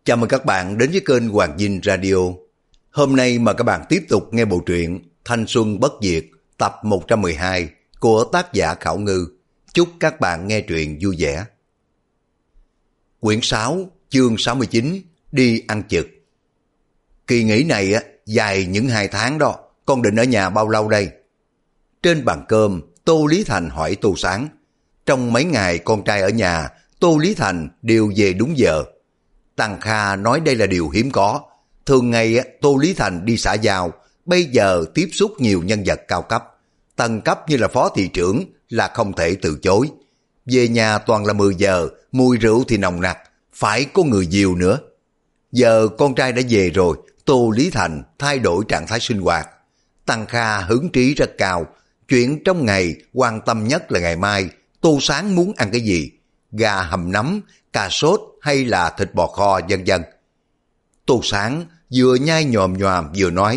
Chào mừng các bạn đến với kênh Hoàng Dinh Radio. Hôm nay mời các bạn tiếp tục nghe bộ truyện Thanh Xuân Bất Diệt tập 112 của tác giả Khảo Ngư. Chúc các bạn nghe truyện vui vẻ. Quyển 6, chương 69, đi ăn trực. Kỳ nghỉ này dài những 2 tháng đó, con định ở nhà bao lâu đây? Trên bàn cơm, Tô Lý Thành hỏi Tô Sáng. Trong mấy ngày con trai ở nhà, Tô Lý Thành đều về đúng giờ. Tăng Kha nói đây là điều hiếm có. Thường ngày Tô Lý Thành đi xã giao, bây giờ tiếp xúc nhiều nhân vật cao cấp. Tầng cấp như là phó thị trưởng là không thể từ chối. Về nhà toàn là 10 giờ, mùi rượu thì nồng nặc, phải có người dìu nữa. Giờ con trai đã về rồi, Tô Lý Thành thay đổi trạng thái sinh hoạt. Tăng Kha hứng trí rất cao. Chuyện trong ngày quan tâm nhất là ngày mai, Tô Sáng muốn ăn cái gì? Gà hầm nấm, cà sốt hay là thịt bò kho vân vân. Tô Sáng vừa nhai nhòm nhòm vừa nói,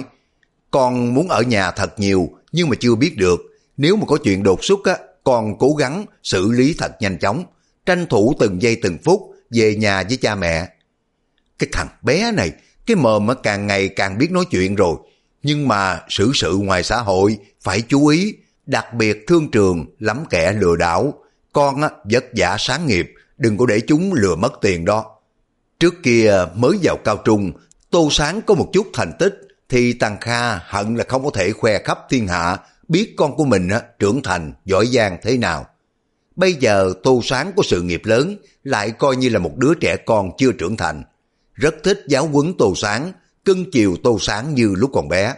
con muốn ở nhà thật nhiều nhưng mà chưa biết được. Nếu mà có chuyện đột xuất con cố gắng xử lý thật nhanh chóng, tranh thủ từng giây từng phút về nhà với cha mẹ. Cái thằng bé này, cái mồm càng ngày càng biết nói chuyện rồi, nhưng mà xử sự ngoài xã hội phải chú ý, đặc biệt thương trường lắm kẻ lừa đảo. Con vất vả sáng nghiệp, đừng có để chúng lừa mất tiền đó. Trước kia mới vào cao trung, Tô Sáng có một chút thành tích thì Tăng Kha hận là không có thể khoe khắp thiên hạ biết con của mình trưởng thành giỏi giang thế nào. Bây giờ Tô Sáng có sự nghiệp lớn, lại coi như là một đứa trẻ con chưa trưởng thành. Rất thích giáo huấn Tô Sáng, cưng chiều Tô Sáng như lúc còn bé.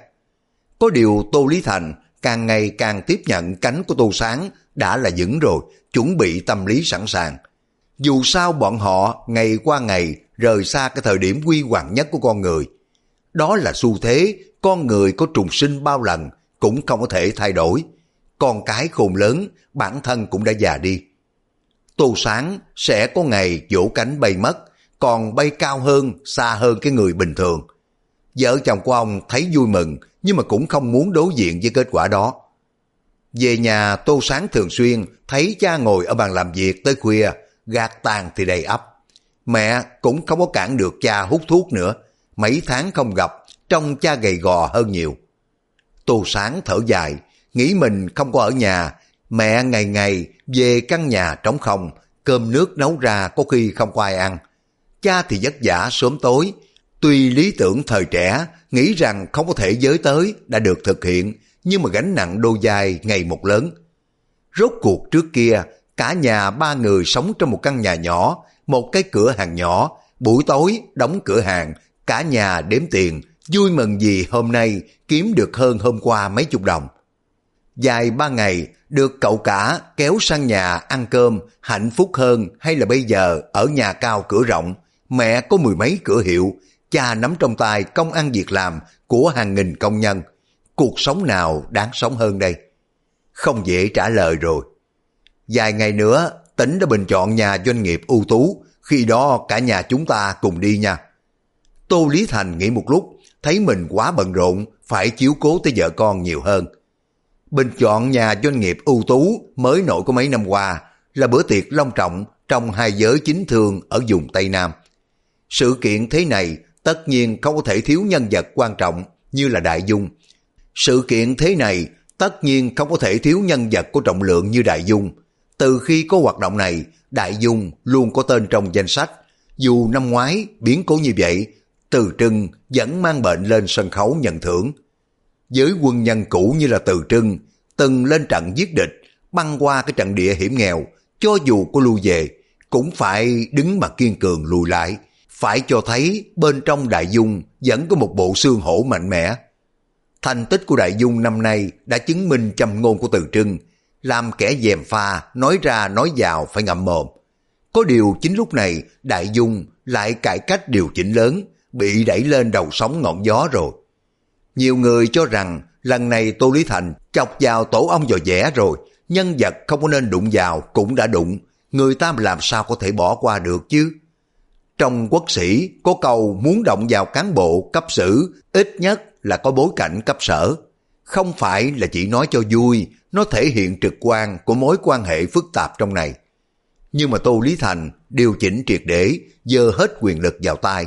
Có điều Tô Lý Thành càng ngày càng tiếp nhận cánh của Tô Sáng đã là vững rồi, chuẩn bị tâm lý sẵn sàng. Dù sao bọn họ ngày qua ngày rời xa cái thời điểm huy hoàng nhất của con người. Đó là xu thế, con người có trùng sinh bao lần cũng không có thể thay đổi. Con cái khôn lớn, bản thân cũng đã già đi. Tô Sáng sẽ có ngày vỗ cánh bay mất, còn bay cao hơn, xa hơn cái người bình thường. Vợ chồng của ông thấy vui mừng, nhưng mà cũng không muốn đối diện với kết quả đó. Về nhà, Tô Sáng thường xuyên thấy cha ngồi ở bàn làm việc tới khuya, gạt tàn thì đầy ắp. Mẹ cũng không có cản được cha hút thuốc nữa, mấy tháng không gặp, trông cha gầy gò hơn nhiều. Tô Sáng thở dài, nghĩ mình không có ở nhà, mẹ ngày ngày về căn nhà trống không, cơm nước nấu ra có khi không có ai ăn. Cha thì vất vả sớm tối, tuy lý tưởng thời trẻ, nghĩ rằng không có thể giới tới đã được thực hiện, nhưng mà gánh nặng đôi vai ngày một lớn. Rốt cuộc trước kia, cả nhà 3 người sống trong một căn nhà nhỏ, một cái cửa hàng nhỏ, buổi tối đóng cửa hàng, cả nhà đếm tiền, vui mừng vì hôm nay kiếm được hơn hôm qua mấy chục đồng. Dài 3 ngày, được cậu cả kéo sang nhà ăn cơm, hạnh phúc hơn hay là bây giờ ở nhà cao cửa rộng, mẹ có 10 mấy cửa hiệu, cha nắm trong tay công ăn việc làm của hàng nghìn công nhân. Cuộc sống nào đáng sống hơn đây? Không dễ trả lời rồi. Vài ngày nữa, tỉnh đã bình chọn nhà doanh nghiệp ưu tú, khi đó cả nhà chúng ta cùng đi nha. Tô Lý Thành nghĩ một lúc, thấy mình quá bận rộn, phải chiếu cố tới vợ con nhiều hơn. Bình chọn nhà doanh nghiệp ưu tú mới nổi có mấy năm qua là bữa tiệc long trọng trong hai giới chính thương ở vùng Tây Nam. Sự kiện thế này tất nhiên không có thể thiếu nhân vật quan trọng như là Đại Dung. Sự kiện thế này tất nhiên không có thể thiếu nhân vật có trọng lượng như Đại Dung. Từ khi có hoạt động này, Đại Dung luôn có tên trong danh sách. Dù năm ngoái biến cố như vậy, Từ Trưng vẫn mang bệnh lên sân khấu nhận thưởng. Với quân nhân cũ như là Từ Trưng, từng lên trận giết địch, băng qua cái trận địa hiểm nghèo, cho dù có lui về, cũng phải đứng mà kiên cường lùi lại, phải cho thấy bên trong Đại Dung vẫn có một bộ xương hổ mạnh mẽ. Thành tích của Đại Dung năm nay đã chứng minh châm ngôn của Từ Trưng, làm kẻ gièm pha, nói ra nói vào phải ngậm mồm. Có điều chính lúc này Đại Dung lại cải cách điều chỉnh lớn, bị đẩy lên đầu sóng ngọn gió rồi. Nhiều người cho rằng lần này Tô Lý Thành chọc vào tổ ong dò dẻ rồi, nhân vật không có nên đụng vào cũng đã đụng, người ta làm sao có thể bỏ qua được chứ. Trong quốc sĩ có câu muốn động vào cán bộ cấp sử, ít nhất là có bối cảnh cấp sở. Không phải là chỉ nói cho vui, nó thể hiện trực quan của mối quan hệ phức tạp trong này. Nhưng mà Tô Lý Thành điều chỉnh triệt để, giơ hết quyền lực vào tay,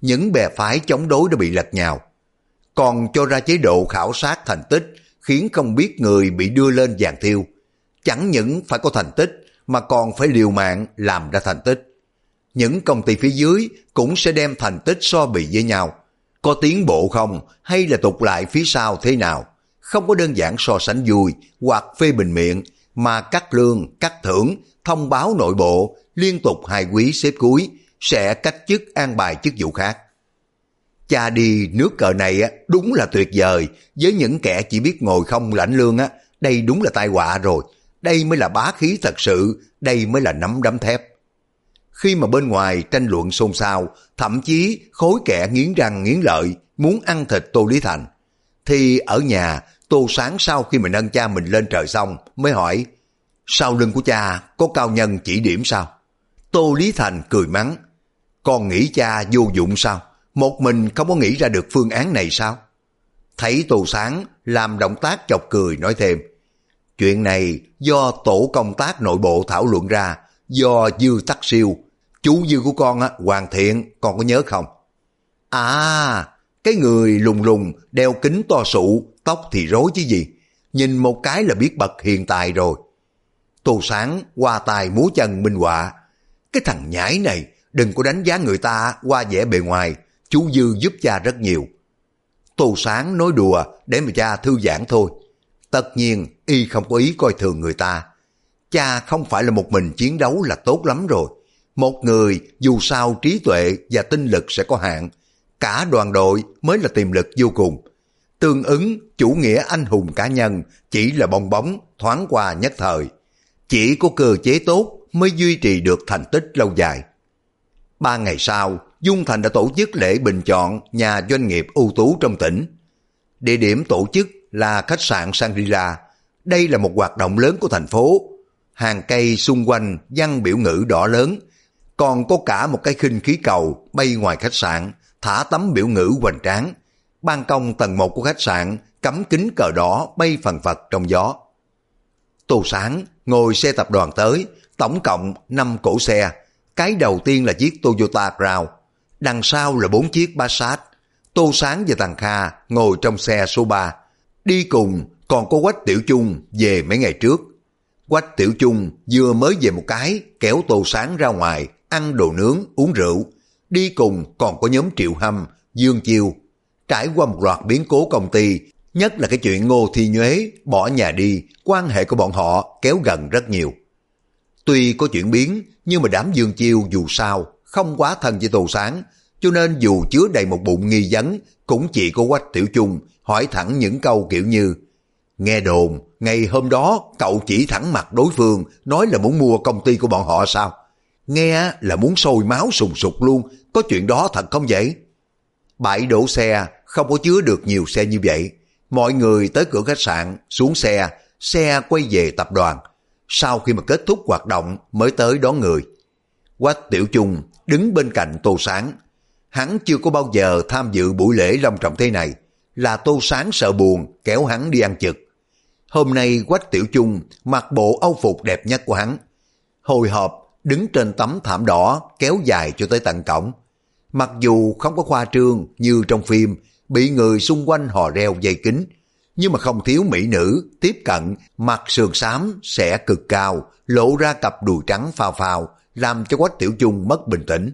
những bè phái chống đối đã bị lật nhào. Còn cho ra chế độ khảo sát thành tích khiến không biết người bị đưa lên giàn thiêu. Chẳng những phải có thành tích mà còn phải liều mạng làm ra thành tích. Những công ty phía dưới cũng sẽ đem thành tích so bì với nhau. Có tiến bộ không hay là tụt lại phía sau thế nào? Không có đơn giản so sánh vui hoặc phê bình miệng mà cắt lương, cắt thưởng, thông báo nội bộ, liên tục 2 quý xếp cuối, sẽ cách chức an bài chức vụ khác. Cha đi nước cờ này đúng là tuyệt vời, với những kẻ chỉ biết ngồi không lãnh lương đây đúng là tai họa rồi. Đây mới là bá khí thật sự, đây mới là nắm đấm thép. Khi mà bên ngoài tranh luận xôn xao, thậm chí khối kẻ nghiến răng nghiến lợi muốn ăn thịt Tô Lý Thành, thì ở nhà Tô Sáng sau khi mà nâng cha mình lên trời xong mới hỏi: sau lưng của cha có cao nhân chỉ điểm sao? Tô Lý Thành cười mắng: con nghĩ cha vô dụng sao? Một mình không có nghĩ ra được phương án này sao? Thấy Tô Sáng làm động tác chọc cười nói thêm: chuyện này do tổ công tác nội bộ thảo luận ra, do Dư Tắc Siêu, chú Dư của con Hoàng Thiện, con có nhớ không? À, cái người lùng lùng, đeo kính to sụ, tóc thì rối chứ gì. Nhìn một cái là biết bậc hiện tài rồi. Tô Sáng qua tài múa chân minh họa: cái thằng nhãi này đừng có đánh giá người ta qua vẻ bề ngoài, chú Dư giúp cha rất nhiều. Tô Sáng nói đùa để mà cha thư giãn thôi. Tất nhiên y không có ý coi thường người ta. Cha không phải là một mình chiến đấu là tốt lắm rồi. Một người dù sao trí tuệ và tinh lực sẽ có hạn, cả đoàn đội mới là tiềm lực vô cùng. Tương ứng chủ nghĩa anh hùng cá nhân chỉ là bong bóng thoáng qua nhất thời. Chỉ có cơ chế tốt mới duy trì được thành tích lâu dài. 3 ngày sau, Dung Thành đã tổ chức lễ bình chọn nhà doanh nghiệp ưu tú trong tỉnh. Địa điểm tổ chức là khách sạn Shangri-La. Đây là một hoạt động lớn của thành phố. Hàng cây xung quanh văng biểu ngữ đỏ lớn. Còn có cả một cái khinh khí cầu bay ngoài khách sạn, thả tấm biểu ngữ hoành tráng. Ban công tầng 1 của khách sạn cắm kính cờ đỏ bay phần phật trong gió. Tô Sáng ngồi xe tập đoàn tới, tổng cộng 5 cỗ xe. Cái đầu tiên là chiếc Toyota Crown, đằng sau là 4 chiếc Passat. Tô Sáng và Tằng Kha ngồi trong xe số 3. Đi cùng còn có Quách Tiểu Chung về mấy ngày trước. Quách Tiểu Chung vừa mới về một cái, kéo Tô Sáng ra ngoài, ăn đồ nướng, uống rượu. Đi cùng còn có nhóm Triệu Hâm, Dương Chiêu. Trải qua một loạt biến cố công ty, nhất là cái chuyện Ngô Thi Nhuế bỏ nhà đi, quan hệ của bọn họ kéo gần rất nhiều. Tuy có chuyển biến, nhưng mà đám Dương Chiêu dù sao không quá thân với Tô Sáng, cho nên dù chứa đầy một bụng nghi vấn, cũng chỉ có Quách Tiểu Chung hỏi thẳng những câu kiểu như: nghe đồn, ngày hôm đó cậu chỉ thẳng mặt đối phương, nói là muốn mua công ty của bọn họ sao? Nghe là muốn sôi máu sùng sục luôn, có chuyện đó thật không vậy? Bãi đổ xe không có chứa được nhiều xe như vậy. Mọi người tới cửa khách sạn, xuống xe, xe quay về tập đoàn. Sau khi mà kết thúc hoạt động mới tới đón người. Quách Tiểu Chung đứng bên cạnh Tô Sáng. Hắn chưa có bao giờ tham dự buổi lễ long trọng thế này, là Tô Sáng sợ buồn kéo hắn đi ăn trực. Hôm nay Quách Tiểu Chung mặc bộ âu phục đẹp nhất của hắn. Hồi hộp đứng trên tấm thảm đỏ kéo dài cho tới tận cổng. Mặc dù không có khoa trương như trong phim, bị người xung quanh hò reo dây kính, nhưng mà không thiếu mỹ nữ tiếp cận, mặc sườn xám sẽ cực cao, lộ ra cặp đùi trắng phao phao, làm cho Quách Tiểu Chung mất bình tĩnh.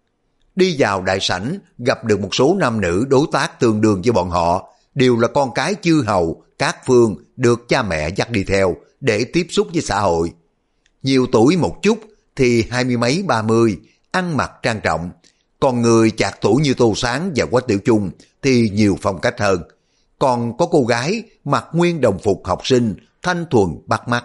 Đi vào đại sảnh, gặp được một số nam nữ đối tác tương đương với bọn họ, đều là con cái chư hầu, các phương được cha mẹ dắt đi theo để tiếp xúc với xã hội. Nhiều tuổi một chút thì 20 mấy 30, ăn mặc trang trọng, còn người chạc tuổi như Tô Sáng và Quách Tiểu Chung thì nhiều phong cách hơn. Còn có cô gái mặc nguyên đồng phục học sinh, thanh thuần bắt mắt.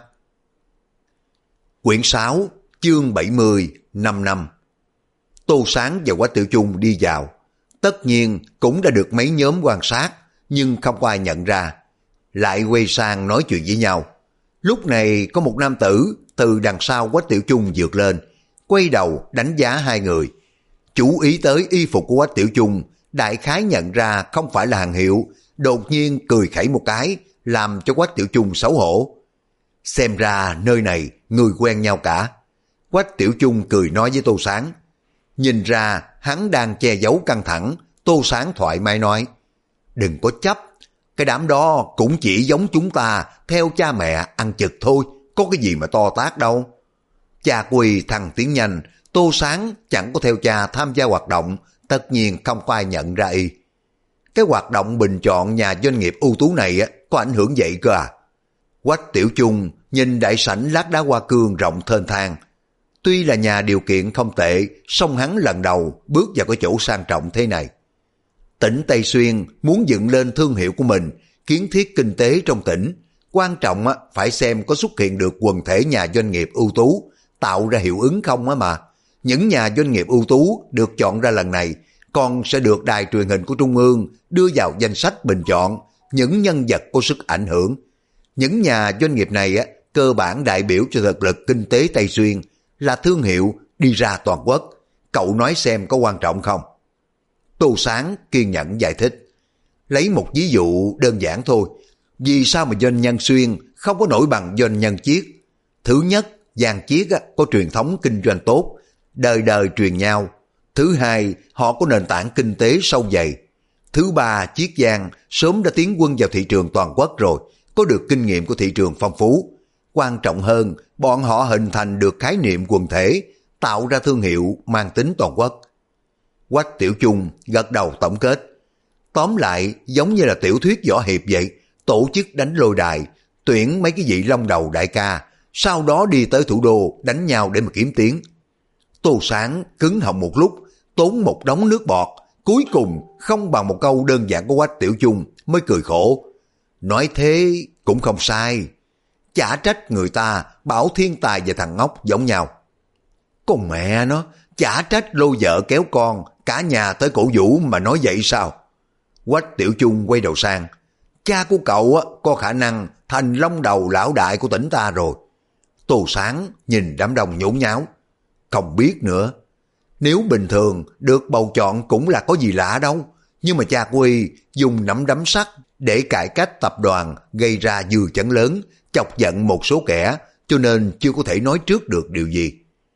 Quyển 6, chương 70, 5 năm. Tô Sáng và Quách Tiểu Chung đi vào. Tất nhiên cũng đã được mấy nhóm quan sát, nhưng không có ai nhận ra. Lại quay sang nói chuyện với nhau. Lúc này có một nam tử từ đằng sau Quách Tiểu Chung vượt lên, quay đầu đánh giá hai người. Chú ý tới y phục của Quách Tiểu Chung, đại khái nhận ra không phải là hàng hiệu, đột nhiên cười khẩy một cái, làm cho Quách Tiểu Chung xấu hổ. Xem ra nơi này người quen nhau cả. Quách Tiểu Chung cười nói với Tô Sáng: Nhìn ra hắn đang che giấu căng thẳng, Tô Sáng thoải mái nói, đừng có chấp, cái đám đó cũng chỉ giống chúng ta theo cha mẹ ăn chực thôi, có cái gì mà to tát đâu. Cha Quy thằng tiếng nhanh, Tô Sáng chẳng có theo cha tham gia hoạt động, tất nhiên không có ai nhận ra y. Cái hoạt động bình chọn nhà doanh nghiệp ưu tú này có ảnh hưởng vậy cơ à? Quách Tiểu Chung nhìn đại sảnh lát đá hoa cương rộng thênh thang. Tuy là nhà điều kiện không tệ, song hắn lần đầu bước vào cái chỗ sang trọng thế này. Tỉnh Tây Xuyên muốn dựng lên thương hiệu của mình, kiến thiết kinh tế trong tỉnh. Quan trọng phải xem có xuất hiện được quần thể nhà doanh nghiệp ưu tú, tạo ra hiệu ứng không mà. Những nhà doanh nghiệp ưu tú được chọn ra lần này còn sẽ được đài truyền hình của Trung ương đưa vào danh sách bình chọn những nhân vật có sức ảnh hưởng. Những nhà doanh nghiệp này cơ bản đại biểu cho thực lực kinh tế Tây Xuyên, là thương hiệu đi ra toàn quốc. Cậu nói xem có quan trọng không? Tô Sáng kiên nhẫn giải thích. Lấy một ví dụ đơn giản thôi. Vì sao mà doanh nhân Xuyên không có nổi bằng doanh nhân Chiết? Thứ nhất, Giang Chiết có truyền thống kinh doanh tốt, đời đời truyền nhau. Thứ hai, họ có nền tảng kinh tế sâu dày. Thứ ba, Chiết Giang sớm đã tiến quân vào thị trường toàn quốc rồi, có được kinh nghiệm của thị trường phong phú. Quan trọng hơn, bọn họ hình thành được khái niệm quần thể, tạo ra thương hiệu mang tính toàn quốc. Quách Tiểu Chung gật đầu tổng kết. Tóm lại, giống như là tiểu thuyết võ hiệp vậy, tổ chức đánh lôi đài, tuyển mấy cái vị long đầu đại ca, sau đó đi tới thủ đô đánh nhau để mà kiếm tiếng. Tô Sáng cứng họng một lúc, tốn một đống nước bọt, cuối cùng không bằng một câu đơn giản của Quách Tiểu Chung mới cười khổ. Nói thế cũng không sai, chả trách người ta bảo thiên tài và thằng ngốc giống nhau. Con mẹ nó, chả trách lôi vợ kéo con, cả nhà tới cổ vũ mà nói vậy sao? Quách Tiểu Chung quay đầu sang. Cha của cậu có khả năng thành long đầu lão đại của tỉnh ta rồi. Tô Sáng nhìn đám đông nhốn nháo. Không biết nữa. Nếu bình thường được bầu chọn cũng là có gì lạ đâu. Nhưng mà cha Quy dùng nắm đấm sắt để cải cách tập đoàn, gây ra dư chấn lớn, chọc giận một số kẻ, cho nên chưa có thể nói trước được điều gì.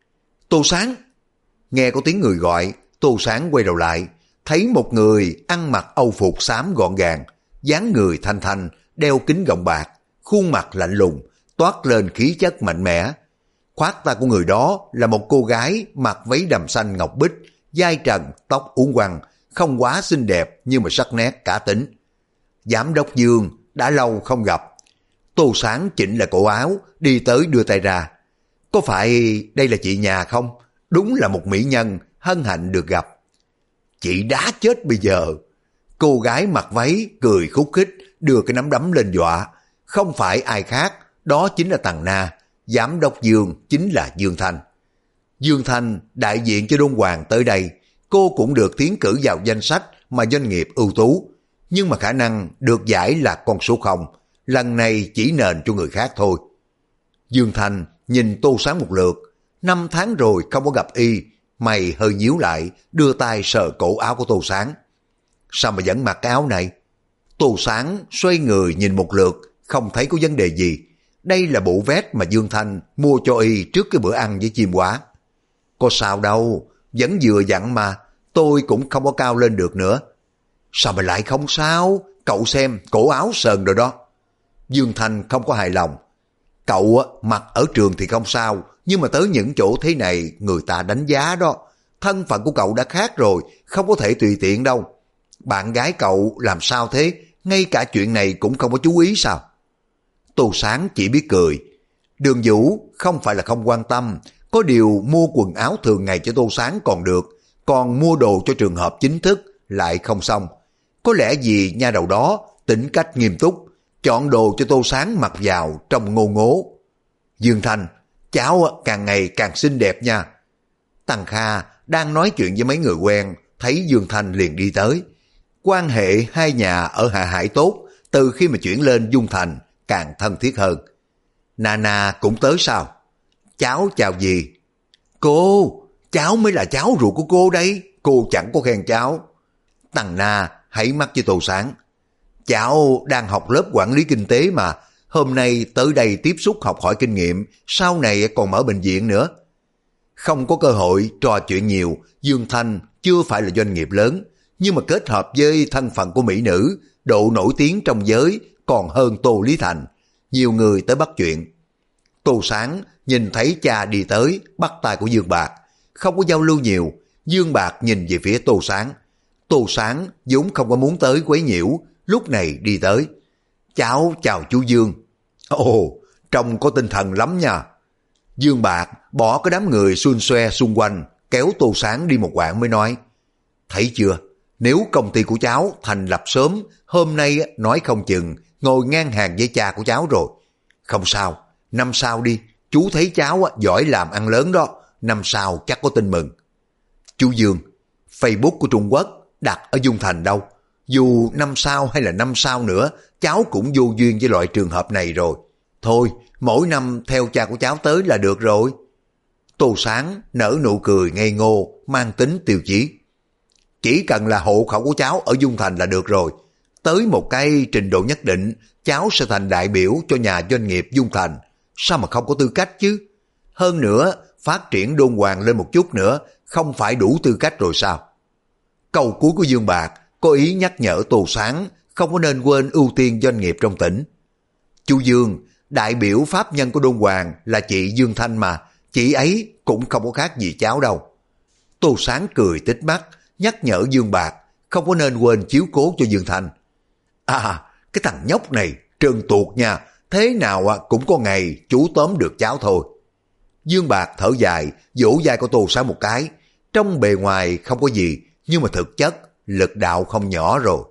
Tô Sáng! Nghe có tiếng người gọi, Tô Sáng quay đầu lại, thấy một người ăn mặc âu phục xám gọn gàng, dáng người thanh thanh, đeo kính gọng bạc, khuôn mặt lạnh lùng, toát lên khí chất mạnh mẽ. Khoác tay của người đó là một cô gái mặc váy đầm xanh ngọc bích, vai trần, tóc uốn quăng, không quá xinh đẹp nhưng mà sắc nét cá tính. Giám đốc Dương đã lâu không gặp. Tô Sáng chỉnh lại cổ áo, đi tới đưa tay ra. Có phải đây là chị nhà không? Đúng là một mỹ nhân, hân hạnh được gặp. Chị đã chết bây giờ. Cô gái mặc váy cười khúc khích, đưa cái nắm đấm lên dọa. Không phải ai khác, đó chính là Tằng Na. Giám đốc Dương chính là Dương Thanh. Dương Thanh đại diện cho Đôn Hoàng tới đây, cô cũng được tiến cử vào danh sách mà doanh nghiệp ưu tú, nhưng mà khả năng được giải là con số 0, lần này chỉ nền cho người khác thôi. Dương Thanh nhìn Tô Sáng một lượt, 5 tháng rồi không có gặp y, mày hơi nhíu lại, đưa tay sờ cổ áo của Tô Sáng. Sao mà vẫn mặc cái áo này? Tô Sáng xoay người nhìn một lượt, không thấy có vấn đề gì. Đây là bộ vest mà Dương Thanh mua cho y trước cái bữa ăn với chim quả. Có sao đâu, vẫn vừa dặn mà, tôi cũng không có cao lên được nữa. Sao mà lại không sao? Cậu xem, cổ áo sờn rồi đó. Dương Thanh không có hài lòng. Cậu mặc ở trường thì không sao, nhưng mà tới những chỗ thế này người ta đánh giá đó. Thân phận của cậu đã khác rồi, không có thể tùy tiện đâu. Bạn gái cậu làm sao thế? Ngay cả chuyện này cũng không có chú ý sao? Tô Sáng chỉ biết cười. Đường Vũ không phải là không quan tâm, có điều mua quần áo thường ngày cho Tô Sáng còn được, còn mua đồ cho trường hợp chính thức lại không xong. Có lẽ vì nha đầu đó tính cách nghiêm túc, chọn đồ cho Tô Sáng mặc vào trông ngô ngố. Dương Thanh, cháu càng ngày càng xinh đẹp nha. Tằng Kha đang nói chuyện với mấy người quen, thấy Dương Thanh liền đi tới. Quan hệ hai nhà ở Hạ Hải tốt, từ khi mà chuyển lên Dung Thành càng thân thiết hơn. Nana cũng tới sao? Cháu chào gì? Cô, cháu mới là cháu ruột của cô đây, cô chẳng có khen cháu. Tằng Na hãy mắt với Tô Sáng. Cháu đang học lớp quản lý kinh tế mà, hôm nay tới đây tiếp xúc học hỏi kinh nghiệm, sau này còn mở bệnh viện nữa. Không có cơ hội trò chuyện nhiều, Dương Thanh chưa phải là doanh nghiệp lớn, nhưng mà kết hợp với thân phận của mỹ nữ, độ nổi tiếng trong giới còn hơn Tô Lý Thành. Nhiều người tới bắt chuyện. Tô Sáng nhìn thấy cha đi tới, bắt tay của Dương Bạc. Không có giao lưu nhiều, Dương Bạc nhìn về phía Tô Sáng. Tô Sáng vốn không có muốn tới quấy nhiễu, lúc này đi tới. Cháu chào chú Dương. Ồ, trông có tinh thần lắm nha. Dương Bạc bỏ cái đám người xun xoe xung quanh, kéo Tô Sáng đi một quãng mới nói. Thấy chưa, nếu công ty của cháu thành lập sớm, hôm nay nói không chừng ngồi ngang hàng với cha của cháu rồi. Không sao, năm sau đi, chú thấy cháu giỏi làm ăn lớn đó, năm sau chắc có tin mừng. Chú Dương, Facebook của Trung Quốc đặt ở Dung Thành đâu? Dù năm sau hay là năm sau nữa, cháu cũng vô duyên với loại trường hợp này rồi. Thôi, mỗi năm theo cha của cháu tới là được rồi. Tô Sáng nở nụ cười ngây ngô, mang tính tiêu chí. Chỉ cần là hộ khẩu của cháu ở Dung Thành là được rồi. Tới một cái trình độ nhất định, cháu sẽ thành đại biểu cho nhà doanh nghiệp Dung Thành. Sao mà không có tư cách chứ? Hơn nữa, phát triển Đôn Hoàng lên một chút nữa, không phải đủ tư cách rồi sao? Câu cuối của Dương Bạc có ý nhắc nhở Tô Sáng không có nên quên ưu tiên doanh nghiệp trong tỉnh. Chú Dương, đại biểu pháp nhân của Đôn Hoàng là chị Dương Thanh mà, chị ấy cũng không có khác gì cháu đâu. Tô Sáng cười tít mắt, nhắc nhở Dương Bạc không có nên quên chiếu cố cho Dương Thanh. À, cái thằng nhóc này trơn tuột nha, thế nào cũng có ngày chú tóm được cháu thôi. Dương Bạc thở dài, vỗ vai của Tô Sáng một cái. Trong bề ngoài không có gì, nhưng mà thực chất lực đạo không nhỏ rồi.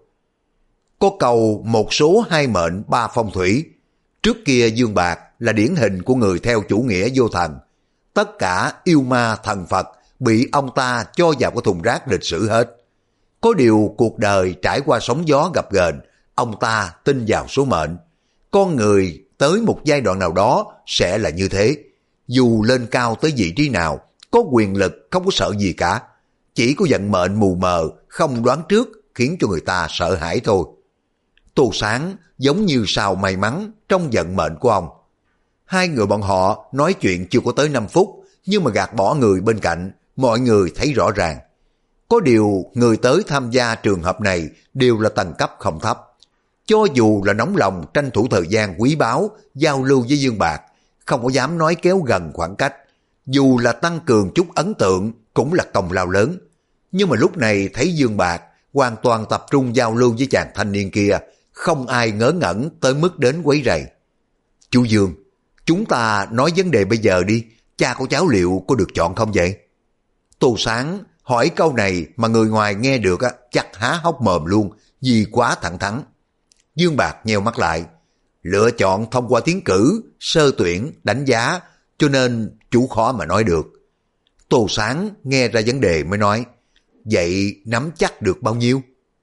Có câu một số hai mệnh ba phong thủy. Trước kia Dương Bạc là điển hình của người theo chủ nghĩa vô thần. Tất cả yêu ma thần Phật bị ông ta cho vào cái thùng rác lịch sử hết. Có điều cuộc đời trải qua sóng gió gập ghềnh, ông ta tin vào số mệnh. Con người tới một giai đoạn nào đó sẽ là như thế. Dù lên cao tới vị trí nào, có quyền lực không có sợ gì cả. Chỉ có vận mệnh mù mờ, không đoán trước khiến cho người ta sợ hãi thôi. Tô Sáng giống như sao may mắn trong vận mệnh của ông. Hai người bọn họ nói chuyện chưa có tới 5 phút, nhưng mà gạt bỏ người bên cạnh, mọi người thấy rõ ràng. Có điều người tới tham gia trường hợp này đều là tầng cấp không thấp. Cho dù là nóng lòng tranh thủ thời gian quý báu, giao lưu với Dương Bạc, không có dám nói kéo gần khoảng cách. Dù là tăng cường chút ấn tượng cũng là công lao lớn. Nhưng mà lúc này thấy Dương Bạc hoàn toàn tập trung giao lưu với chàng thanh niên kia, không ai ngớ ngẩn tới mức đến quấy rầy. Chú Dương, chúng ta nói vấn đề bây giờ đi, cha của cháu liệu có được chọn không vậy? Tô Sáng hỏi câu này mà người ngoài nghe được chắc há hốc mồm luôn, vì quá thẳng thắn. Dương Bạc nheo mắt lại, lựa chọn thông qua tiến cử, sơ tuyển, đánh giá, cho nên chú khó mà nói được. Tô Sáng nghe ra vấn đề mới nói, vậy nắm chắc được bao nhiêu?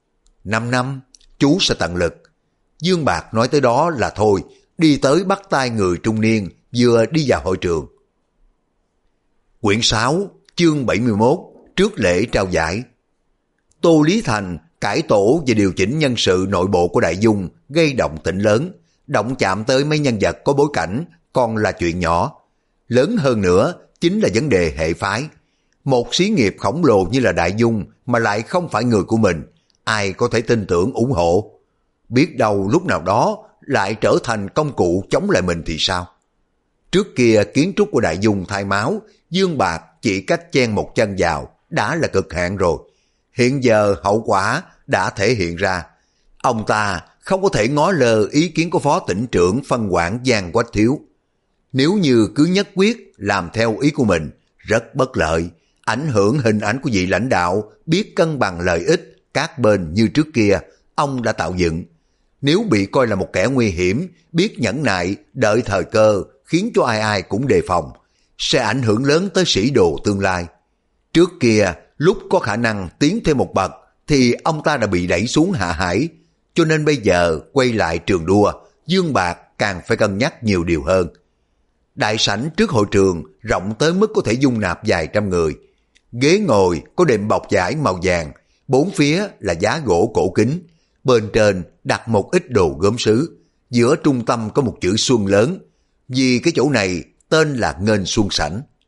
5 năm, chú sẽ tận lực. Dương Bạc nói tới đó là thôi, đi tới bắt tay người trung niên vừa đi vào hội trường. Quyển 6, chương 71, trước lễ trao giải. Tô Lý Thành cải tổ và điều chỉnh nhân sự nội bộ của Đại Dung gây động tĩnh lớn, động chạm tới mấy nhân vật có bối cảnh còn là chuyện nhỏ. Lớn hơn nữa chính là vấn đề hệ phái. Một xí nghiệp khổng lồ như là Đại Dung mà lại không phải người của mình, ai có thể tin tưởng ủng hộ? Biết đâu lúc nào đó lại trở thành công cụ chống lại mình thì sao? Trước kia kiến trúc của Đại Dung thay máu, Dương Bạc chỉ cách chen một chân vào đã là cực hạn rồi. Hiện giờ hậu quả đã thể hiện ra. Ông ta không có thể ngó lơ ý kiến của phó tỉnh trưởng phân quản Giang Quách Thiếu. Nếu như cứ nhất quyết làm theo ý của mình, rất bất lợi, ảnh hưởng hình ảnh của vị lãnh đạo biết cân bằng lợi ích các bên như trước kia ông đã tạo dựng. Nếu bị coi là một kẻ nguy hiểm, biết nhẫn nại, đợi thời cơ, khiến cho ai ai cũng đề phòng, sẽ ảnh hưởng lớn tới sĩ đồ tương lai. Trước kia, lúc có khả năng tiến thêm một bậc, thì ông ta đã bị đẩy xuống hạ hải. Cho nên bây giờ, quay lại trường đua, Dương Bạc càng phải cân nhắc nhiều điều hơn. Đại sảnh trước hội trường rộng tới mức có thể dung nạp vài trăm người. Ghế ngồi có đệm bọc vải màu vàng, bốn phía là giá gỗ cổ kính. Bên trên đặt một ít đồ gốm sứ. Giữa trung tâm có một chữ Xuân lớn. Vì cái chỗ này tên là Nghênh Xuân Sảnh.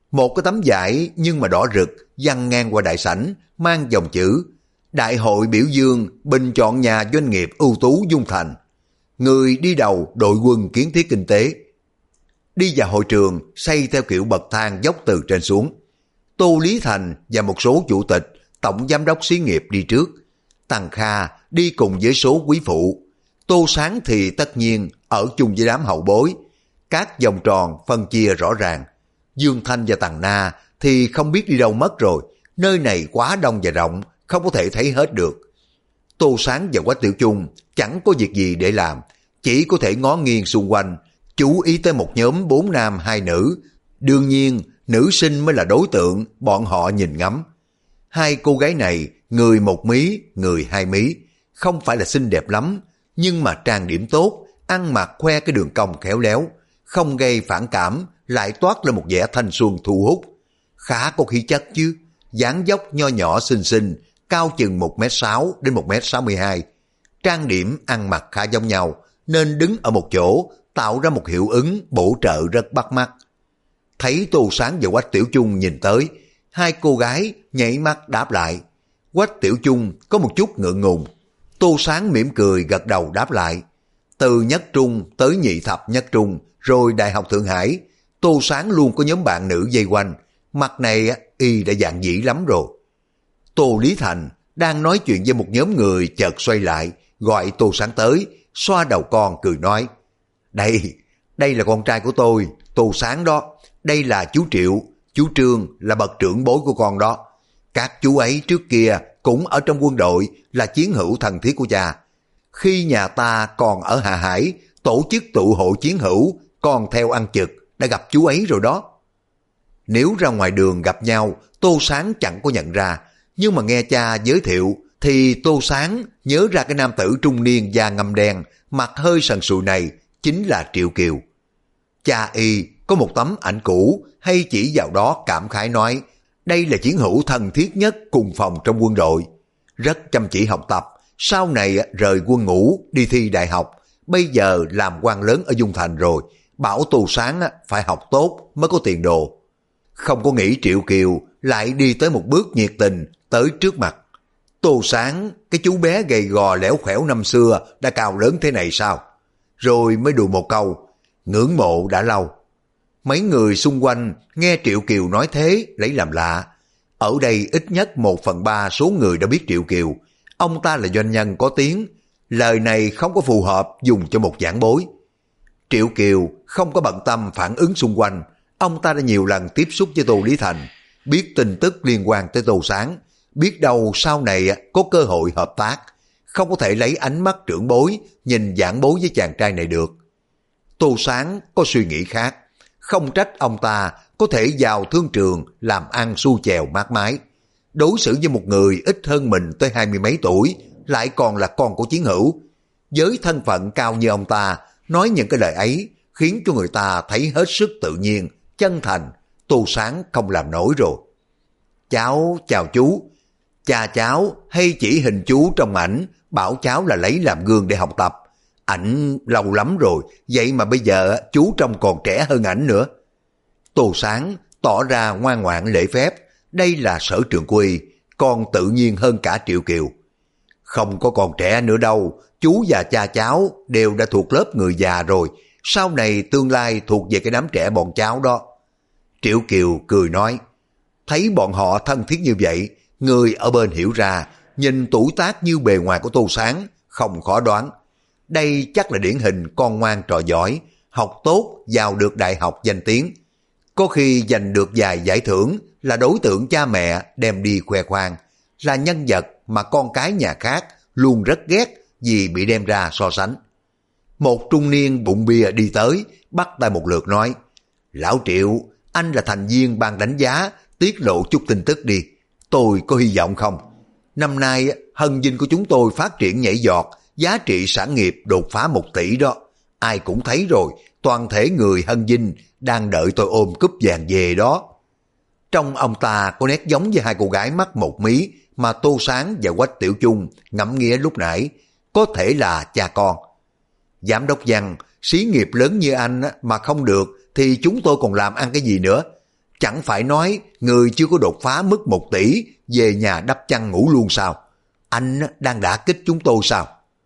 Một cái tấm vải nhưng mà đỏ rực văng ngang qua đại sảnh, mang dòng chữ Đại hội biểu dương bình chọn nhà doanh nghiệp ưu tú Dung Thành. Người đi đầu đội quân kiến thiết kinh tế. Đi vào hội trường xây theo kiểu bậc thang dốc từ trên xuống. Tô Lý Thành và một số chủ tịch, tổng giám đốc xí nghiệp đi trước. Tăng Kha đi cùng với số quý phụ. Tô Sáng thì tất nhiên ở chung với đám hậu bối. Các vòng tròn phân chia rõ ràng. Dương Thanh và Tằng Na thì không biết đi đâu mất rồi. Nơi này quá đông và rộng, không có thể thấy hết được. Tô Sáng và Quách Tiểu Chung chẳng có việc gì để làm, chỉ có thể ngó nghiêng xung quanh, chú ý tới một nhóm 4 nam 2 nữ. Đương nhiên, nữ sinh mới là đối tượng bọn họ nhìn ngắm. Hai cô gái này, người một mí, người hai mí, không phải là xinh đẹp lắm, nhưng mà trang điểm tốt, ăn mặc khoe cái đường cong khéo léo, không gây phản cảm, lại toát lên một vẻ thanh xuân thu hút. Khá có khí chất chứ, dáng dốc nho nhỏ xinh xinh, cao chừng 1m6 đến 1m62. Trang điểm ăn mặc khá giống nhau, nên đứng ở một chỗ tạo ra một hiệu ứng bổ trợ rất bắt mắt. Thấy Tô Sáng và Quách Tiểu Chung nhìn tới, hai cô gái nhảy mắt đáp lại. Quách Tiểu Chung có một chút ngượng ngùng. Tô Sáng mỉm cười gật đầu đáp lại. Từ nhất trung tới nhị thập nhất trung, rồi Đại học Thượng Hải, Tô Sáng luôn có nhóm bạn nữ vây quanh. Mặt này y đã dạn dĩ lắm rồi. Tô Lý Thành đang nói chuyện với một nhóm người chợt xoay lại, gọi Tô Sáng tới, xoa đầu con cười nói. Đây là con trai của tôi, Tô Sáng đó. Đây là chú Triệu, chú Trương là bậc trưởng bối của con đó. Các chú ấy trước kia cũng ở trong quân đội, là chiến hữu thân thiết của cha. Khi nhà ta còn ở Hạ Hải, tổ chức tụ hội chiến hữu, còn theo ăn trực, đã gặp chú ấy rồi đó. Nếu ra ngoài đường gặp nhau, Tô Sáng chẳng có nhận ra, nhưng mà nghe cha giới thiệu, thì Tô Sáng nhớ ra cái nam tử trung niên da ngăm đen, mặt hơi sần sùi này, chính là Triệu Kiều. Cha y có một tấm ảnh cũ, hay chỉ vào đó cảm khái nói, đây là chiến hữu thân thiết nhất cùng phòng trong quân đội. Rất chăm chỉ học tập, sau này rời quân ngũ đi thi đại học, bây giờ làm quan lớn ở Dung Thành rồi, bảo Tô Sáng phải học tốt mới có tiền đồ. Không có nghĩ Triệu Kiều lại đi tới một bước nhiệt tình tới trước mặt. Tô Sáng, cái chú bé gầy gò lẻo khẻo năm xưa đã cao lớn thế này sao? Rồi mới đùa một câu, ngưỡng mộ đã lâu. Mấy người xung quanh nghe Triệu Kiều nói thế lấy làm lạ. Ở đây ít nhất 1/3 số người đã biết Triệu Kiều. Ông ta là doanh nhân có tiếng. Lời này không có phù hợp dùng cho một giảng bối. Triệu Kiều không có bận tâm phản ứng xung quanh. Ông ta đã nhiều lần tiếp xúc với Tô Lý Thành, biết tin tức liên quan tới Tô Sáng, biết đâu sau này có cơ hội hợp tác, không có thể lấy ánh mắt trưởng bối nhìn giảng bối với chàng trai này được. Tô Sáng có suy nghĩ khác, không trách ông ta có thể vào thương trường làm ăn su chèo mát mái. Đối xử với một người ít hơn mình tới 20 mấy tuổi, lại còn là con của chiến hữu. Với thân phận cao như ông ta, nói những cái lời ấy khiến cho người ta thấy hết sức tự nhiên, chân thành. Tô Sáng không làm nổi rồi. Cháu chào chú. Cha cháu hay chỉ hình chú trong ảnh, bảo cháu là lấy làm gương để học tập. Ảnh lâu lắm rồi, vậy mà bây giờ chú trông còn trẻ hơn ảnh nữa. Tô Sáng tỏ ra ngoan ngoãn lễ phép, đây là sở trường quy, còn tự nhiên hơn cả Triệu Kiều. Không có còn trẻ nữa đâu, chú và cha cháu đều đã thuộc lớp người già rồi, sau này tương lai thuộc về cái đám trẻ bọn cháu đó. Triệu Kiều cười nói, thấy bọn họ thân thiết như vậy, người ở bên hiểu ra, nhìn tuổi tác như bề ngoài của Tô Sáng, không khó đoán. Đây chắc là điển hình con ngoan trò giỏi, học tốt, vào được đại học danh tiếng. Có khi giành được vài giải thưởng là đối tượng cha mẹ đem đi khoe khoang, là nhân vật mà con cái nhà khác luôn rất ghét vì bị đem ra so sánh. Một trung niên bụng bia đi tới, bắt tay một lượt nói, Lão Triệu, anh là thành viên ban đánh giá, tiết lộ chút tin tức đi, tôi có hy vọng không? Năm nay, Hân Dinh của chúng tôi phát triển nhảy giọt, giá trị sản nghiệp đột phá 1 tỷ đó. Ai cũng thấy rồi, toàn thể người Hân Dinh đang đợi tôi ôm cúp vàng về đó. Trong ông ta có nét giống với hai cô gái mắt một mí mà Tô Sáng và Quách Tiểu Chung ngẫm nghĩa lúc nãy, có thể là cha con. Giám đốc Văn, xí nghiệp lớn như anh mà không được thì chúng tôi còn làm ăn cái gì nữa? Chẳng phải nói người chưa có đột phá mức 1 tỷ về nhà đắp chăn ngủ luôn sao? Anh đang đả kích chúng tôi sao?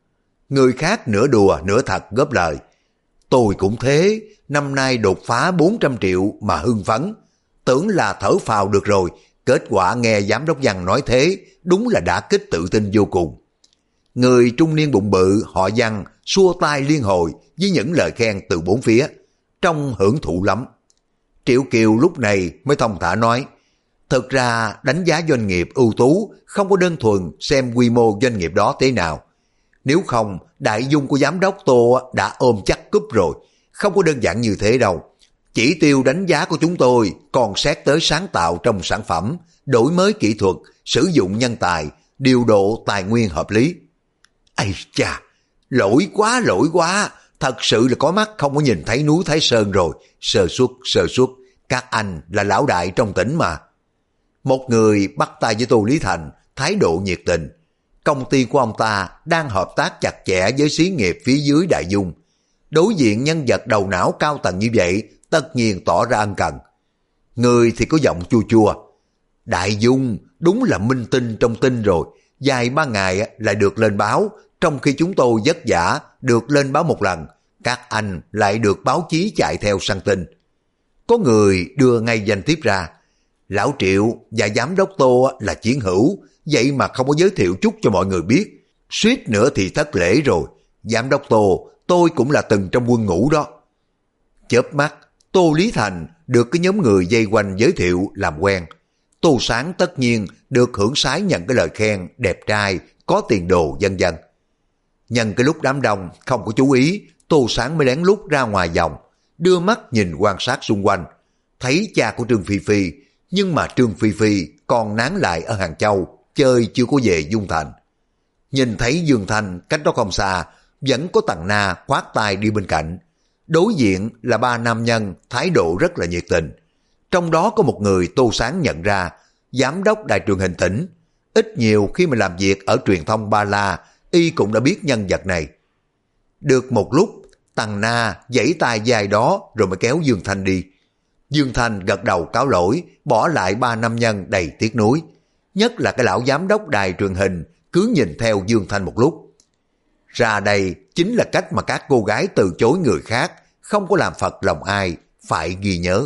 Người khác nửa đùa nửa thật góp lời. Tôi cũng thế, năm nay đột phá 400 triệu mà hưng phấn. Tưởng là thở phào được rồi, kết quả nghe giám đốc Văn nói thế, đúng là đả kích tự tin vô cùng. Người trung niên bụng bự họ Văn xua tay liên hồi với những lời khen từ bốn phía, trông hưởng thụ lắm. Triệu Kiều lúc này mới thông thả nói, thực ra đánh giá doanh nghiệp ưu tú không có đơn thuần xem quy mô doanh nghiệp đó thế nào. Nếu không, đại dung của giám đốc Tô đã ôm chắc cúp rồi, không có đơn giản như thế đâu. Chỉ tiêu đánh giá của chúng tôi còn xét tới sáng tạo trong sản phẩm, đổi mới kỹ thuật, sử dụng nhân tài, điều độ tài nguyên hợp lý. Ây chà, lỗi quá, thật sự là có mắt không có nhìn thấy núi Thái Sơn rồi, sơ suất, các anh là lão đại trong tỉnh mà. Một người bắt tay với Tô Lý Thành, thái độ nhiệt tình. Công ty của ông ta đang hợp tác chặt chẽ với xí nghiệp phía dưới Đại Dung. Đối diện nhân vật đầu não cao tầng như vậy, tất nhiên tỏ ra ân cần. Người thì có giọng chua chua. Đại Dung đúng là minh tinh trong tinh rồi, vài ba ngày lại được lên báo, trong khi chúng tôi vất vả được lên báo một lần, các anh lại được báo chí chạy theo săn tin. Có người đưa ngay danh thiếp ra. Lão Triệu và giám đốc Tô là chiến hữu, vậy mà không có giới thiệu chút cho mọi người biết. Suýt nữa thì thất lễ rồi. Giám đốc Tô, tôi cũng là từng trong quân ngũ đó. Chớp mắt, Tô Lý Thành được cái nhóm người vây quanh giới thiệu làm quen. Tô Sáng tất nhiên được hưởng sái nhận cái lời khen đẹp trai, có tiền đồ vân vân. Nhân cái lúc đám đông không có chú ý, Tô Sáng mới lén lút ra ngoài vòng, đưa mắt nhìn quan sát xung quanh. Thấy cha của Trương Phi Phi, nhưng mà Trương Phi Phi còn nán lại ở Hàng Châu, chơi chưa có về Dung Thành. Nhìn thấy Dương Thanh cách đó không xa, vẫn có Tằng Na khoát tay đi bên cạnh. Đối diện là ba nam nhân thái độ rất là nhiệt tình. Trong đó có một người Tô Sáng nhận ra, giám đốc đài truyền hình tỉnh. Ít nhiều khi mà làm việc ở truyền thông Ba La, y cũng đã biết nhân vật này. Được một lúc, Tằng Na giãy tay dài đó rồi mới kéo Dương Thanh đi. Dương Thanh gật đầu cáo lỗi, bỏ lại ba nam nhân đầy tiếc nuối. Nhất là cái lão giám đốc đài truyền hình cứ nhìn theo Dương Thanh một lúc. Ra đây chính là cách mà các cô gái từ chối người khác, không có làm phật lòng ai, phải ghi nhớ.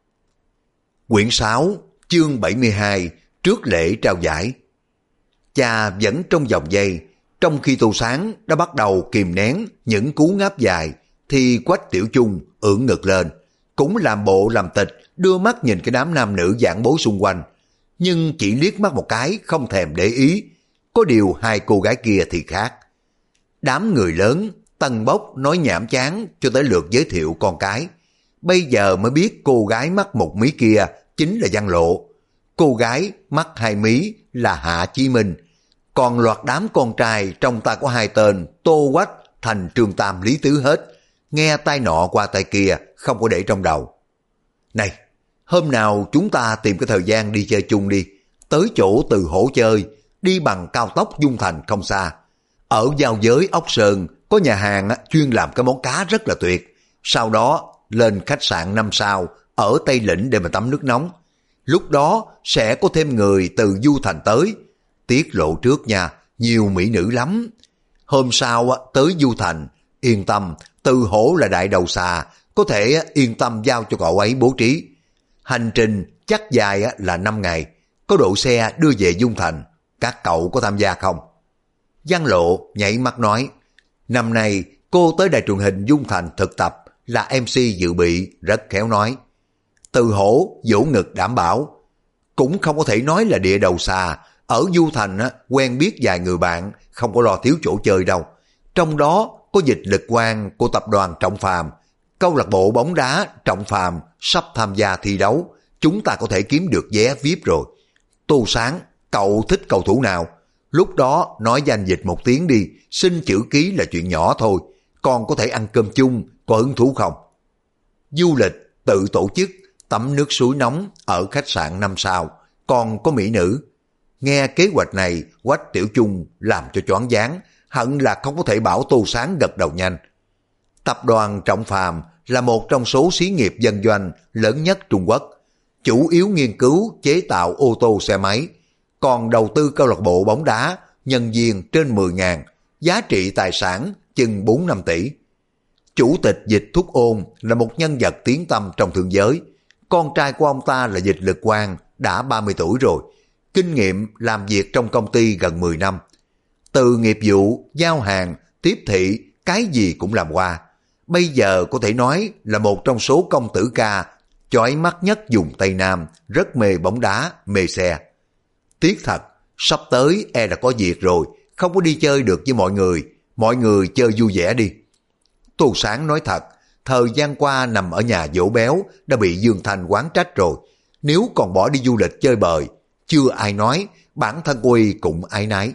Quyển 6, chương 72, trước lễ trao giải. Cha vẫn trong vòng dây, trong khi Tô Sáng đã bắt đầu kìm nén những cú ngáp dài, thì Quách Tiểu Chung ưỡn ngực lên, cũng làm bộ làm tịch, đưa mắt nhìn cái đám nam nữ giảng bối xung quanh, nhưng chỉ liếc mắt một cái không thèm để ý. Có điều hai cô gái kia thì khác. Đám người lớn tần bốc nói nhảm chán cho tới lượt giới thiệu con cái. Bây giờ mới biết cô gái mắt một mí kia chính là Văn Lộ, cô gái mắt hai mí là Hạ Chí Minh, còn loạt đám con trai trong ta có hai tên Tô Quách, Thành, Trương Tam, Lý Tứ hết. Nghe tai nọ qua tai kia, không có để trong đầu. Này, hôm nào chúng ta tìm cái thời gian đi chơi chung đi, tới chỗ Từ Hổ chơi, đi bằng cao tốc Dung Thành không xa. Ở giao giới Ốc Sơn có nhà hàng chuyên làm cái món cá rất là tuyệt. Sau đó lên khách sạn 5 sao ở Tây Lĩnh để mà tắm nước nóng. Lúc đó sẽ có thêm người từ Du Thành tới. Tiết lộ trước nha, nhiều mỹ nữ lắm. Hôm sau tới Du Thành, yên tâm, Từ Hổ là đại đầu xà, có thể yên tâm giao cho cậu ấy bố trí. Hành trình chắc dài là 5 ngày, có độ xe đưa về Dung Thành. Các cậu có tham gia không? Văn Lộ nhảy mắt nói, năm nay cô tới đài truyền hình Dung Thành thực tập là MC dự bị, rất khéo nói. Từ Hổ vỗ ngực đảm bảo, cũng không có thể nói là địa đầu xà, ở Du Thành quen biết vài người bạn, không có lo thiếu chỗ chơi đâu. Trong đó có Dịch Lực Quang của tập đoàn Trọng Phàm, câu lạc bộ bóng đá Trọng Phàm sắp tham gia thi đấu, chúng ta có thể kiếm được vé VIP rồi. Tô Sáng, cậu thích cầu thủ nào? Lúc đó nói danh Dịch một tiếng đi, xin chữ ký là chuyện nhỏ thôi, còn có thể ăn cơm chung, có hứng thú không? Du lịch tự tổ chức, tắm nước suối nóng ở khách sạn 5 sao, còn có mỹ nữ. Nghe kế hoạch này, Quách Tiểu Chung làm cho choáng váng, hận là không có thể bảo Tô Sáng gật đầu nhanh. Tập đoàn Trọng Phàm là một trong số xí nghiệp dân doanh lớn nhất Trung Quốc. chủ yếu nghiên cứu chế tạo ô tô xe máy, còn đầu tư câu lạc bộ bóng đá, nhân viên trên 10.000, giá trị tài sản chừng 4-5 tỷ. Chủ tịch Dịch Thúc Ôn là một nhân vật tiếng tăm trong thương giới, con trai của ông ta là Dịch Lực Quang đã 30 tuổi rồi, kinh nghiệm làm việc trong công ty gần 10 năm. Từ nghiệp vụ, giao hàng, tiếp thị, cái gì cũng làm qua. Bây giờ có thể nói là một trong số công tử ca chói mắt nhất vùng Tây Nam, rất mê bóng đá, mê xe. Tiếc thật, sắp tới là có việc rồi, không có đi chơi được với mọi người chơi vui vẻ đi. Tô Sáng nói thật, thời gian qua nằm ở nhà dỗ béo đã bị Dương Thanh quán trách rồi, nếu còn bỏ đi du lịch chơi bời, chưa ai nói, bản thân cô y cũng áy náy.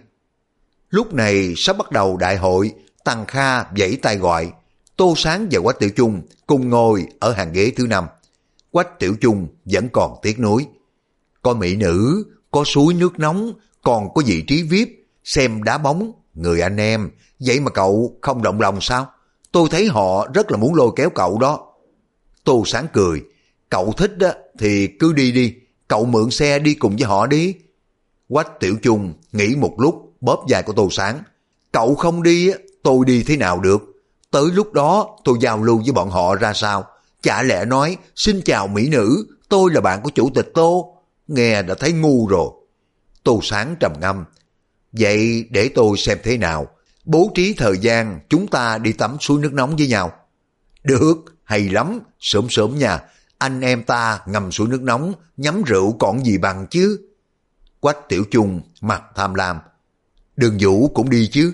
Lúc này sắp bắt đầu đại hội, Tăng Kha vẫy tay gọi, Tô Sáng và Quách Tiểu Chung cùng ngồi ở hàng ghế thứ 5. Quách Tiểu Chung vẫn còn tiếc nuối. Có mỹ nữ, có suối nước nóng, còn có vị trí VIP, xem đá bóng, người anh em, vậy mà cậu không động lòng sao? Tôi thấy họ rất là muốn lôi kéo cậu đó. Tô Sáng cười, cậu thích đó thì cứ đi đi, cậu mượn xe đi cùng với họ đi. Quách Tiểu Chung nghĩ một lúc, bóp vai của Tô Sáng, cậu không đi, tôi đi thế nào được? Tới lúc đó tôi giao lưu với bọn họ ra sao? Chả lẽ nói, xin chào mỹ nữ, tôi là bạn của chủ tịch Tô. Nghe đã thấy ngu rồi. Tô Sáng trầm ngâm, vậy để tôi xem thế nào, bố trí thời gian chúng ta đi tắm suối nước nóng với nhau. Được, hay lắm, sớm sớm nha, anh em ta ngâm suối nước nóng, nhắm rượu còn gì bằng chứ. Quách Tiểu Chung mặt tham lam, Đường Vũ cũng đi chứ.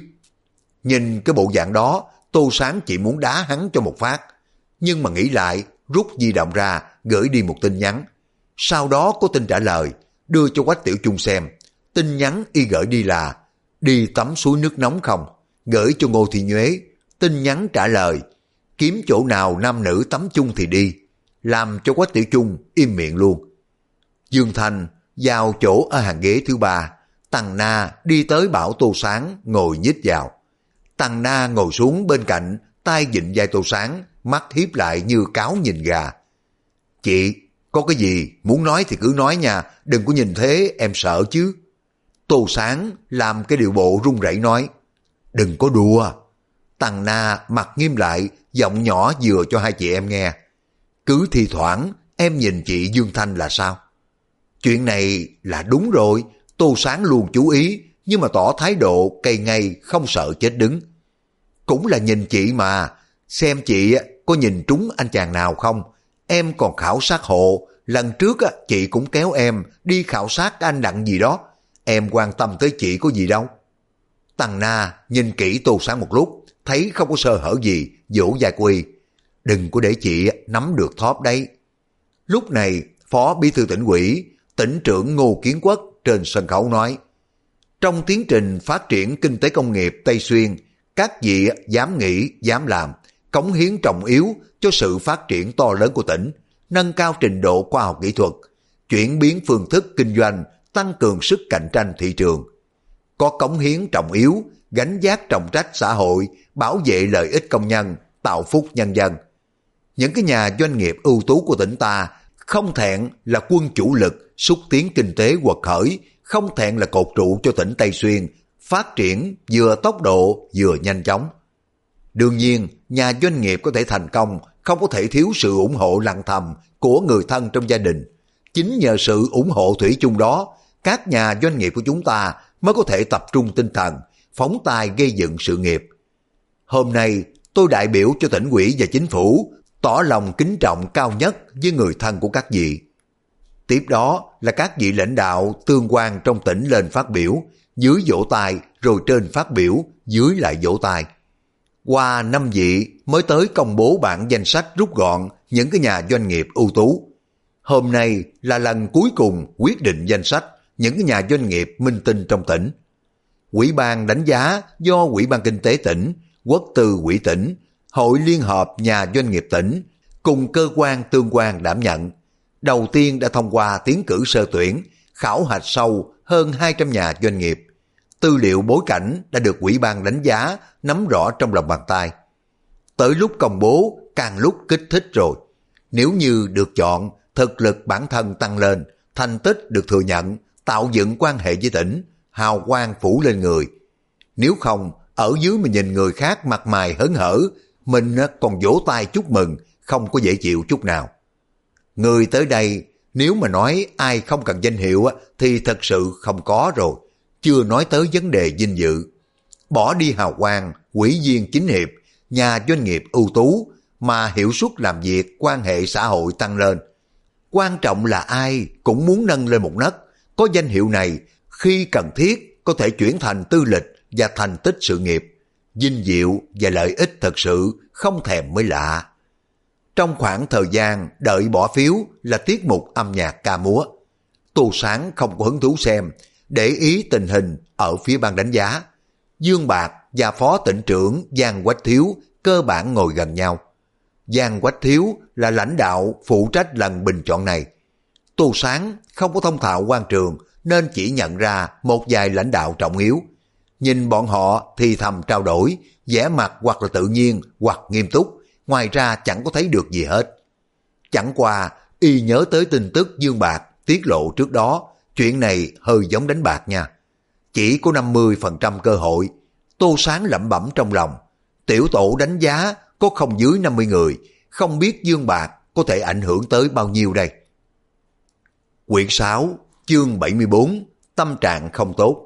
Nhìn cái bộ dạng đó, Tô Sáng chỉ muốn đá hắn cho một phát, nhưng mà nghĩ lại, rút di động ra, gửi đi một tin nhắn. Sau đó có tin trả lời, đưa cho Quách Tiểu Chung xem. Tin nhắn y gửi đi là, đi tắm suối nước nóng không? Gửi cho Ngô Thị Nhuế. Tin nhắn trả lời, kiếm chỗ nào nam nữ tắm chung thì đi. Làm cho Quách Tiểu Chung im miệng luôn. Dương Thanh vào chỗ ở hàng ghế thứ 3. Tằng Na đi tới bảo Tô Sáng ngồi nhích vào. Tằng Na ngồi xuống bên cạnh, tay vịn vai Tô Sáng, mắt hiếp lại như cáo nhìn gà. Chị, có cái gì muốn nói thì cứ nói nha, đừng có nhìn thế em sợ chứ. Tô Sáng làm cái điệu bộ run rẩy nói, đừng có đùa. Tằng Na mặt nghiêm lại, giọng nhỏ vừa cho hai chị em nghe. Cứ thi thoảng em nhìn chị Dương Thanh là sao? Chuyện này là đúng rồi, Tô Sáng luôn chú ý, nhưng mà tỏ thái độ cây ngay không sợ chết đứng. Cũng là nhìn chị mà, xem chị có nhìn trúng anh chàng nào không? Em còn khảo sát hộ, lần trước chị cũng kéo em đi khảo sát anh Đặng gì đó. Em quan tâm tới chị có gì đâu. Tằng Na nhìn kỹ Tô Sáng một lúc, thấy không có sơ hở gì, vỗ vai cô y. Đừng có để chị nắm được thóp đấy. Lúc này, Phó Bí thư Tỉnh ủy, Tỉnh trưởng Ngô Kiến Quốc trên sân khấu nói, trong tiến trình phát triển kinh tế công nghiệp Tây Xuyên, các vị dám nghĩ, dám làm, cống hiến trọng yếu cho sự phát triển to lớn của tỉnh, nâng cao trình độ khoa học kỹ thuật, chuyển biến phương thức kinh doanh, tăng cường sức cạnh tranh thị trường. Có cống hiến trọng yếu, gánh vác trọng trách xã hội, bảo vệ lợi ích công nhân, tạo phúc nhân dân. Những cái nhà doanh nghiệp ưu tú của tỉnh ta không thẹn là quân chủ lực xúc tiến kinh tế quật khởi, không thẹn là cột trụ cho tỉnh Tây Xuyên phát triển vừa tốc độ vừa nhanh chóng. Đương nhiên, nhà doanh nghiệp có thể thành công không có thể thiếu sự ủng hộ lặng thầm của người thân trong gia đình. Chính nhờ sự ủng hộ thủy chung đó, các nhà doanh nghiệp của chúng ta mới có thể tập trung tinh thần, phóng tay gây dựng sự nghiệp. Hôm nay, tôi đại biểu cho tỉnh ủy và chính phủ tỏ lòng kính trọng cao nhất với người thân của các vị. Tiếp đó là các vị lãnh đạo tương quan trong tỉnh lên phát biểu, dưới vỗ tay rồi trên phát biểu, dưới lại vỗ tay. Qua 5 vị mới tới công bố bản danh sách rút gọn những cái nhà doanh nghiệp ưu tú. Hôm nay là lần cuối cùng quyết định danh sách những cái nhà doanh nghiệp minh tinh trong tỉnh. Ủy ban đánh giá do Ủy ban Kinh tế tỉnh, Quốc tư ủy tỉnh, Hội Liên hợp Nhà Doanh nghiệp tỉnh cùng cơ quan tương quan đảm nhận. Đầu tiên đã thông qua tiến cử sơ tuyển, khảo hạch sâu hơn 200 nhà doanh nghiệp. Tư liệu bối cảnh đã được Ủy ban đánh giá, nắm rõ trong lòng bàn tay. Tới lúc công bố càng lúc kích thích rồi. Nếu như được chọn thực lực bản thân tăng lên, thành tích được thừa nhận, tạo dựng quan hệ với tỉnh, hào quang phủ lên người. Nếu không, ở dưới mà nhìn người khác mặt mày hớn hở, mình còn vỗ tay chúc mừng, không có dễ chịu chút nào. Người tới đây, nếu mà nói ai không cần danh hiệu thì thật sự không có rồi, chưa nói tới vấn đề vinh dự. Bỏ đi hào quang, ủy viên chính hiệp, nhà doanh nghiệp ưu tú, mà hiệu suất làm việc, quan hệ xã hội tăng lên. Quan trọng là ai cũng muốn nâng lên một nấc, có danh hiệu này, khi cần thiết có thể chuyển thành tư lịch và thành tích sự nghiệp. Vinh diệu và lợi ích thật sự không thèm mới lạ. Trong khoảng thời gian đợi bỏ phiếu là tiết mục âm nhạc ca múa. Tô Sáng không có hứng thú xem, để ý tình hình ở phía ban đánh giá. Dương Bạc và Phó Tỉnh trưởng Giang Quách Thiếu cơ bản ngồi gần nhau. Giang Quách Thiếu là lãnh đạo phụ trách lần bình chọn này. Tô Sáng không có thông thạo quan trường nên chỉ nhận ra một vài lãnh đạo trọng yếu. Nhìn bọn họ thì thầm trao đổi, vẻ mặt hoặc là tự nhiên hoặc nghiêm túc, ngoài ra chẳng có thấy được gì hết. Chẳng qua y nhớ tới tin tức Dương Bạc tiết lộ trước đó, chuyện này hơi giống đánh bạc nha. Chỉ có 50% cơ hội. Tô Sáng lẩm bẩm trong lòng, tiểu tổ đánh giá có không dưới 50 người, không biết Dương Bạc có thể ảnh hưởng tới bao nhiêu đây. Quyển 6, chương 74, tâm trạng không tốt.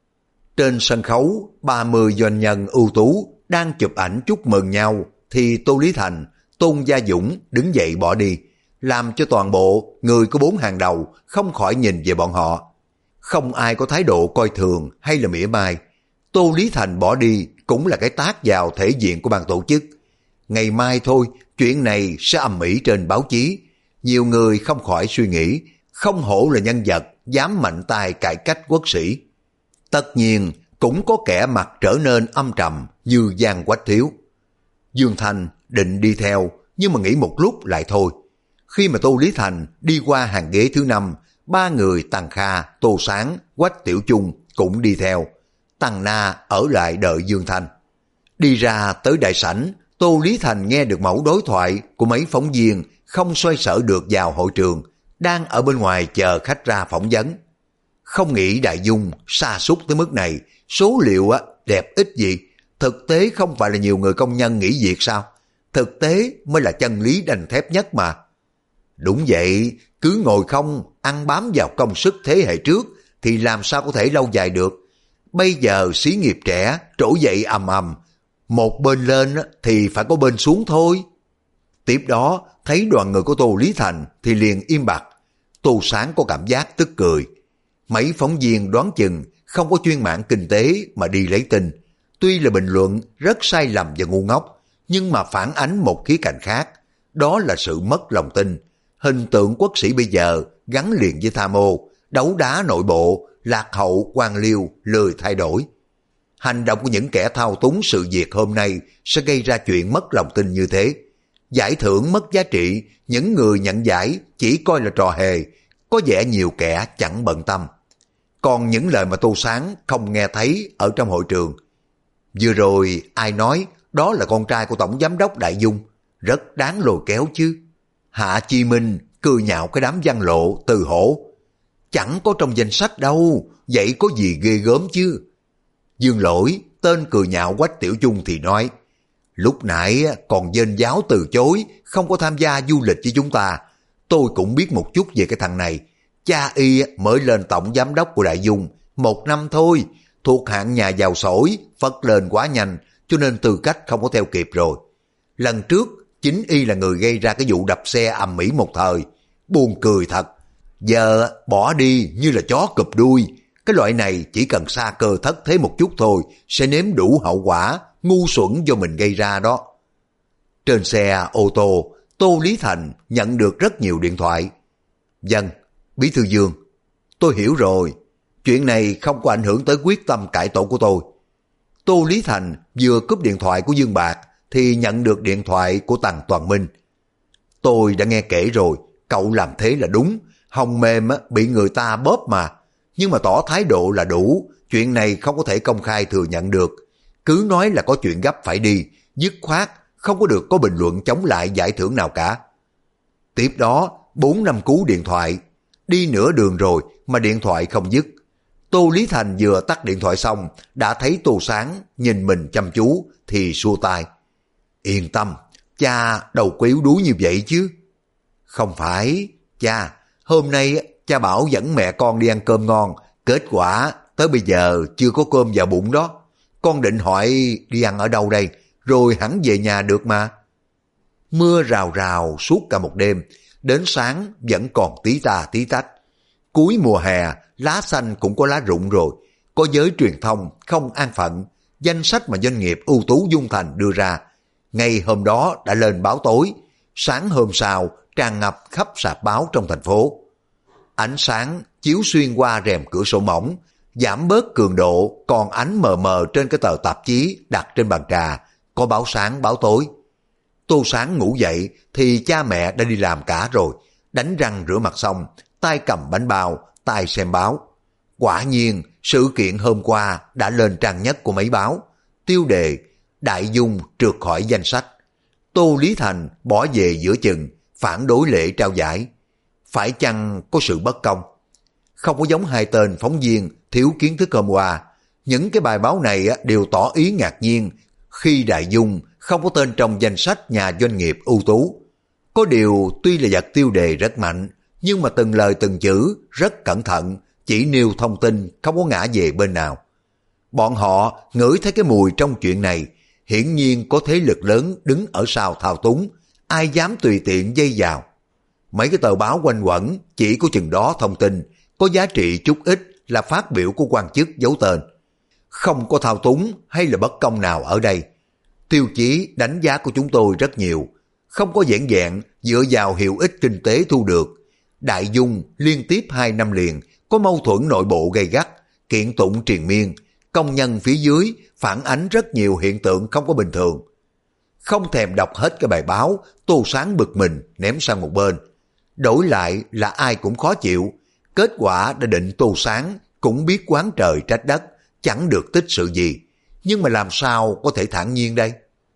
Trên sân khấu, 30 doanh nhân ưu tú đang chụp ảnh chúc mừng nhau, thì Tô Lý Thành, Tôn Gia Dũng đứng dậy bỏ đi, làm cho toàn bộ người có 4 hàng đầu không khỏi nhìn về bọn họ. Không ai có thái độ coi thường hay là mỉa mai. Tô Lý Thành bỏ đi cũng là cái tát vào thể diện của ban tổ chức. Ngày mai thôi, chuyện này sẽ ầm ĩ trên báo chí. Nhiều người không khỏi suy nghĩ, không hổ là nhân vật dám mạnh tay cải cách quốc sĩ. Tất nhiên cũng có kẻ mặt trở nên âm trầm như Giang Quách Thiếu. Dương Thanh định đi theo, nhưng mà nghĩ một lúc lại thôi. Khi mà Tô Lý Thành đi qua hàng ghế thứ 5, 3 người Tằng Kha, Tô Sáng, Quách Tiểu Chung cũng đi theo. Tằng Na ở lại đợi Dương Thanh. Đi ra tới đại sảnh, Tô Lý Thành nghe được mẫu đối thoại của mấy phóng viên không xoay sở được vào hội trường, đang ở bên ngoài chờ khách ra phỏng vấn. Không nghĩ Đại Dung sa sút tới mức này, số liệu đẹp ít gì. Thực tế không phải là nhiều người công nhân nghỉ việc sao? Thực tế mới là chân lý đanh thép nhất mà. Đúng vậy, cứ ngồi không, ăn bám vào công sức thế hệ trước thì làm sao có thể lâu dài được. Bây giờ xí nghiệp trẻ trỗi dậy ầm ầm, một bên lên thì phải có bên xuống thôi. Tiếp đó thấy đoàn người của Tô Lý Thành thì liền im bặt. Tô Sáng có cảm giác tức cười. Mấy phóng viên đoán chừng không có chuyên mảng kinh tế mà đi lấy tin. Tuy là bình luận rất sai lầm và ngu ngốc, nhưng mà phản ánh một khía cạnh khác, đó là sự mất lòng tin. Hình tượng quốc sĩ bây giờ gắn liền với tham ô, đấu đá nội bộ, lạc hậu, quan liêu, lười thay đổi. Hành động của những kẻ thao túng sự việc hôm nay sẽ gây ra chuyện mất lòng tin như thế. Giải thưởng mất giá trị, những người nhận giải chỉ coi là trò hề, có vẻ nhiều kẻ chẳng bận tâm. Còn những lời mà Tô Sáng không nghe thấy ở trong hội trường. Vừa rồi ai nói đó là con trai của Tổng Giám đốc Đại Dung, rất đáng lôi kéo chứ. Hạ Chi Minh cười nhạo cái đám văn lộ Từ Hổ. Chẳng có trong danh sách đâu, vậy có gì ghê gớm chứ. Dương Lỗi, tên cười nhạo Quách Tiểu Chung thì nói, lúc nãy còn dên giáo từ chối, không có tham gia du lịch với chúng ta. Tôi cũng biết một chút về cái thằng này. Cha y mới lên tổng giám đốc của Đại Dung, 1 năm thôi, thuộc hạng nhà giàu sổi, phất lên quá nhanh, cho nên tư cách không có theo kịp rồi. Lần trước, chính y là người gây ra cái vụ đập xe ầm ĩ một thời. Buồn cười thật. Giờ bỏ đi như là chó cụp đuôi. Cái loại này chỉ cần sa cơ thất thế một chút thôi, sẽ nếm đủ hậu quả, ngu xuẩn do mình gây ra đó. Trên xe ô tô, Tô Lý Thành nhận được rất nhiều điện thoại. Vâng, Bí thư Dương, tôi hiểu rồi. Chuyện này không có ảnh hưởng tới quyết tâm cải tổ của tôi. Tô Lý Thành vừa cúp điện thoại của Dương Bạc thì nhận được điện thoại của Tằng Toàn Minh. Tôi đã nghe kể rồi, cậu làm thế là đúng. Hồng Mềm bị người ta bóp mà. Nhưng mà tỏ thái độ là đủ. Chuyện này không có thể công khai thừa nhận được. Cứ nói là có chuyện gấp phải đi, dứt khoát, không có được có bình luận chống lại giải thưởng nào cả. Tiếp đó, 4 năm cú điện thoại. Đi nửa đường rồi mà điện thoại không dứt. Tô Lý Thành vừa tắt điện thoại xong, đã thấy Tô Sáng nhìn mình chăm chú thì xua tay. Yên tâm, cha đâu có yếu đuối như vậy chứ. Không phải, cha, hôm nay cha bảo dẫn mẹ con đi ăn cơm ngon, kết quả tới bây giờ chưa có cơm vào bụng đó. Con định hỏi đi ăn ở đâu đây, rồi hẳn về nhà được mà. Mưa rào rào suốt cả một đêm, đến sáng vẫn còn tí tà tí tách. Cuối mùa hè, lá xanh cũng có lá rụng rồi. Có giới truyền thông không an phận, danh sách mà doanh nghiệp ưu tú Dung Thành đưa ra. Ngày hôm đó đã lên báo tối, sáng hôm sau tràn ngập khắp sạp báo trong thành phố. Ánh sáng chiếu xuyên qua rèm cửa sổ mỏng, giảm bớt cường độ, còn ánh mờ mờ trên cái tờ tạp chí đặt trên bàn trà, có báo sáng báo tối. Tô Sáng ngủ dậy thì cha mẹ đã đi làm cả rồi, đánh răng rửa mặt xong, tay cầm bánh bao, tay xem báo. Quả nhiên, sự kiện hôm qua đã lên trang nhất của mấy báo. Tiêu đề, Đại Dung trượt khỏi danh sách. Tô Lý Thành bỏ về giữa chừng, phản đối lễ trao giải. Phải chăng có sự bất công? Không có giống hai tên phóng viên thiếu kiến thức hôm qua. Những cái bài báo này đều tỏ ý ngạc nhiên khi Đại Dung không có tên trong danh sách nhà doanh nghiệp ưu tú. Có điều tuy là giật tiêu đề rất mạnh, nhưng mà từng lời từng chữ rất cẩn thận, chỉ nêu thông tin không có ngã về bên nào. Bọn họ ngửi thấy cái mùi trong chuyện này, hiển nhiên có thế lực lớn đứng ở sau thao túng, ai dám tùy tiện dây vào. Mấy cái tờ báo quanh quẩn chỉ có chừng đó thông tin, có giá trị chút ít là phát biểu của quan chức giấu tên. Không có thao túng hay là bất công nào ở đây. Tiêu chí đánh giá của chúng tôi rất nhiều, không có vẻn vẹn dựa vào hiệu ích kinh tế thu được. Đại Dung liên tiếp 2 năm liền có mâu thuẫn nội bộ gay gắt, kiện tụng triền miên, công nhân phía dưới phản ánh rất nhiều hiện tượng không có bình thường. Không thèm đọc hết cái bài báo, Tô Sáng bực mình ném sang một bên. Đổi lại là ai cũng khó chịu, kết quả đã định Tô Sáng cũng biết quán trời trách đất, chẳng được tích sự gì. Nhưng mà làm sao có thể thản nhiên đây?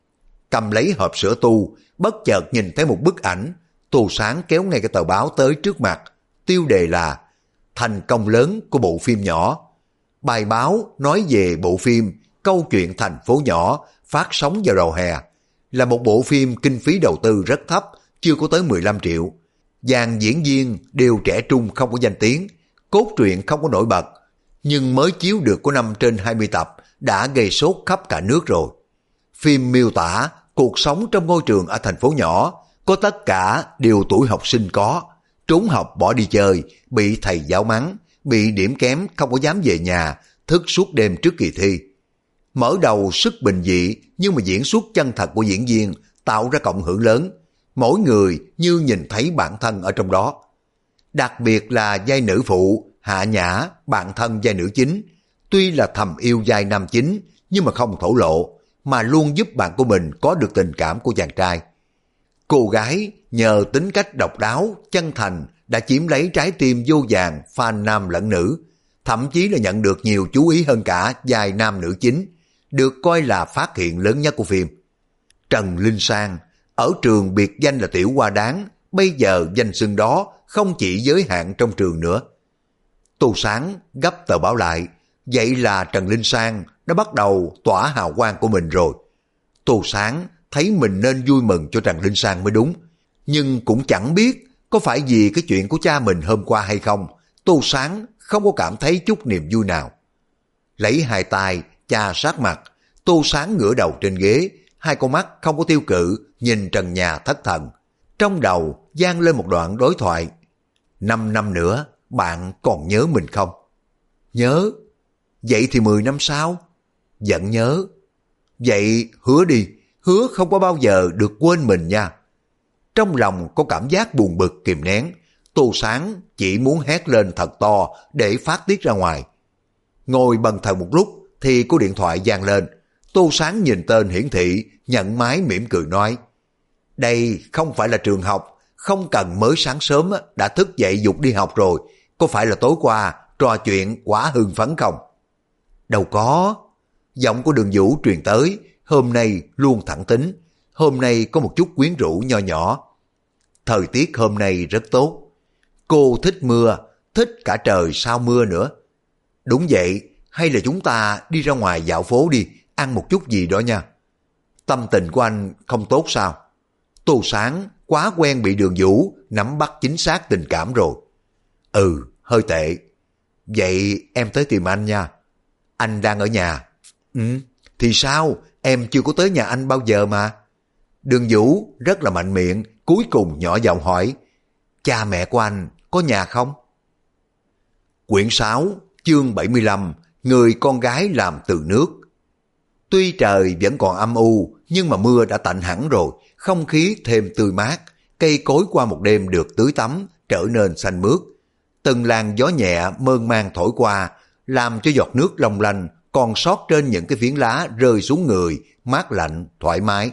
Cầm lấy hộp sữa tu, bất chợt nhìn thấy một bức ảnh. Tô Sáng kéo ngay cái tờ báo tới trước mặt, tiêu đề là Thành công lớn của bộ phim nhỏ. Bài báo nói về bộ phim Câu chuyện thành phố nhỏ phát sóng vào đầu hè. Là một bộ phim kinh phí đầu tư rất thấp, chưa có tới 15 triệu. Dàn diễn viên đều trẻ trung không có danh tiếng, cốt truyện không có nổi bật. Nhưng mới chiếu được có 5 trên 20 tập đã gây sốt khắp cả nước rồi. Phim miêu tả cuộc sống trong ngôi trường ở thành phố nhỏ, có tất cả đều tuổi học sinh có. Trốn học bỏ đi chơi, bị thầy giáo mắng, bị điểm kém không có dám về nhà, thức suốt đêm trước kỳ thi. Mở đầu sức bình dị nhưng mà diễn xuất chân thật của diễn viên tạo ra cộng hưởng lớn. Mỗi người như nhìn thấy bản thân ở trong đó. Đặc biệt là vai nữ phụ, Hạ Nhã, bạn thân vai nữ chính. Tuy là thầm yêu vai nam chính nhưng mà không thổ lộ, mà luôn giúp bạn của mình có được tình cảm của chàng trai. Cô gái nhờ tính cách độc đáo, chân thành đã chiếm lấy trái tim vô vàn fan nam lẫn nữ, thậm chí là nhận được nhiều chú ý hơn cả vai nam nữ chính, được coi là phát hiện lớn nhất của phim. Trần Linh Sang, ở trường biệt danh là Tiểu Hoa Đáng, bây giờ danh xưng đó không chỉ giới hạn trong trường nữa. Tô Sáng gấp tờ báo lại, vậy là Trần Linh Sang đã bắt đầu tỏa hào quang của mình rồi. Tô Sáng thấy mình nên vui mừng cho Trần Linh Sang mới đúng, nhưng cũng chẳng biết có phải vì cái chuyện của cha mình hôm qua hay không, Tô Sáng không có cảm thấy chút niềm vui nào. Lấy hai tay chà sát mặt, Tô Sáng ngửa đầu trên ghế, hai con mắt không có tiêu cự nhìn trần nhà thất thần. Trong đầu vang lên một đoạn đối thoại. 5 năm nữa bạn còn nhớ mình không? Nhớ. Vậy thì 10 năm sau? Vẫn nhớ. Vậy hứa đi, hứa không có bao giờ được quên mình nha. Trong lòng có cảm giác buồn bực kìm nén, Tô Sáng chỉ muốn hét lên thật to để phát tiết ra ngoài. Ngồi bần thần một lúc thì có điện thoại vang lên. Tô Sáng nhìn tên hiển thị, nhận máy mỉm cười nói: đây không phải là trường học, không cần mới sáng sớm đã thức dậy dục đi học rồi, có phải là tối qua trò chuyện quá hưng phấn không? Đâu có. Giọng của Đường Vũ truyền tới, hôm nay luôn thẳng tính, hôm nay có một chút quyến rũ nho nhỏ. thời tiết hôm nay rất tốt. Cô thích mưa, thích cả trời sau mưa nữa. Đúng vậy, hay là chúng ta đi ra ngoài dạo phố đi, ăn một chút gì đó nha. Tâm tình của anh không tốt sao? Tô Sáng quá quen bị Đường Vũ nắm bắt chính xác tình cảm rồi. Ừ, hơi tệ. Vậy em tới tìm anh nha. Anh đang ở nhà. Ừ, thì sao? Em chưa có tới nhà anh bao giờ mà. Đường Vũ rất là mạnh miệng, cuối cùng nhỏ giọng hỏi, cha mẹ của anh có nhà không? Quyển 6, chương 75, người con gái làm từ nước. Tuy trời vẫn còn âm u, nhưng mà mưa đã tạnh hẳn rồi, không khí thêm tươi mát, cây cối qua một đêm được tưới tắm, trở nên xanh mướt. Từng làn gió nhẹ mơn man thổi qua, làm cho giọt nước long lanh còn sót trên những cái phiến lá rơi xuống người, mát lạnh, thoải mái.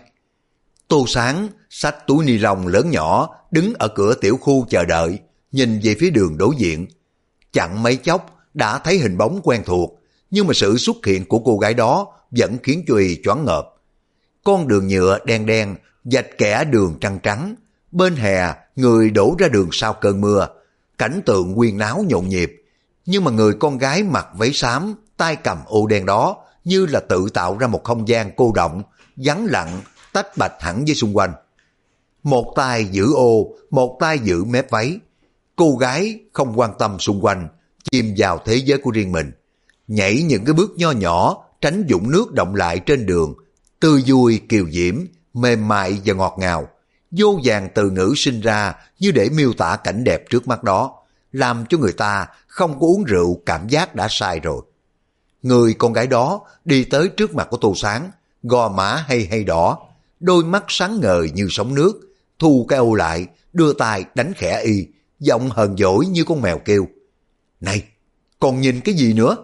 Tô Sáng xách túi ni lông lớn nhỏ, đứng ở cửa tiểu khu chờ đợi, nhìn về phía đường đối diện. Chẳng mấy chốc đã thấy hình bóng quen thuộc, nhưng mà sự xuất hiện của cô gái đó vẫn khiến cho y choáng ngợp. Con đường nhựa đen đen, vạch kẻ đường trăng trắng, bên hè người đổ ra đường sau cơn mưa, cảnh tượng huyên náo nhộn nhịp, nhưng mà người con gái mặc váy xám, tay cầm ô đen đó như là tự tạo ra một không gian cô động, vắng lặng, tách bạch hẳn với xung quanh. Một tay giữ ô, một tay giữ mép váy. Cô gái không quan tâm xung quanh, chìm vào thế giới của riêng mình, nhảy những cái bước nho nhỏ, tránh dũng nước động lại trên đường, tươi vui kiều diễm, mềm mại và ngọt ngào. Vô vàn từ ngữ sinh ra như để miêu tả cảnh đẹp trước mắt đó, làm cho người ta không có uống rượu cảm giác đã sai rồi. Người con gái đó đi tới trước mặt của Tô Sáng, gò má hay hay đỏ, đôi mắt sáng ngời như sóng nước, thu cái ô lại, đưa tay đánh khẽ y, giọng hờn dỗi như con mèo kêu. Này, còn nhìn cái gì nữa?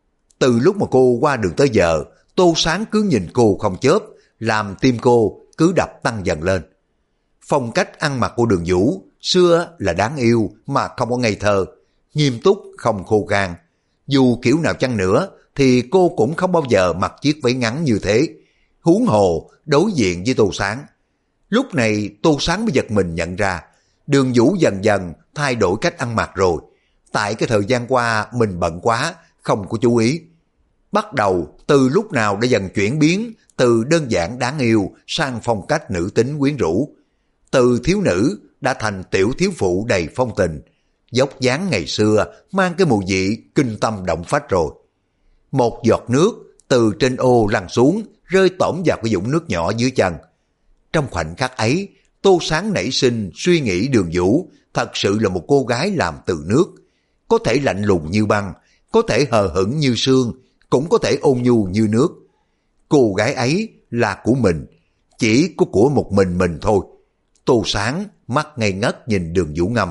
Từ lúc mà cô qua đường tới giờ, Tô Sáng cứ nhìn cô không chớp, làm tim cô cứ đập tăng dần lên. Phong cách ăn mặc của Đường Vũ xưa là đáng yêu mà không có ngây thơ, nghiêm túc không khô khan. Dù kiểu nào chăng nữa thì cô cũng không bao giờ mặc chiếc váy ngắn như thế. Huống hồ đối diện với Tô Sáng. Lúc này Tô Sáng mới giật mình nhận ra Đường Vũ dần dần thay đổi cách ăn mặc rồi. Tại cái thời gian qua mình bận quá, không có chú ý. Bắt đầu từ lúc nào đã dần chuyển biến từ đơn giản đáng yêu sang phong cách nữ tính quyến rũ. Từ thiếu nữ đã thành tiểu thiếu phụ đầy phong tình. Dốc dáng ngày xưa mang cái mùi vị kinh tâm động phách rồi. Một giọt nước từ trên ô lăn xuống, rơi tỏm vào cái vũng nước nhỏ dưới chân. Trong khoảnh khắc ấy, Tô Sáng nảy sinh suy nghĩ Đường Vũ thật sự là một cô gái làm từ nước. Có thể lạnh lùng như băng, có thể hờ hững như sương, cũng có thể ôn nhu như nước. Cô gái ấy là của mình, chỉ có của một mình thôi. Tô Sáng mắt ngây ngất nhìn Đường Vũ ngâm.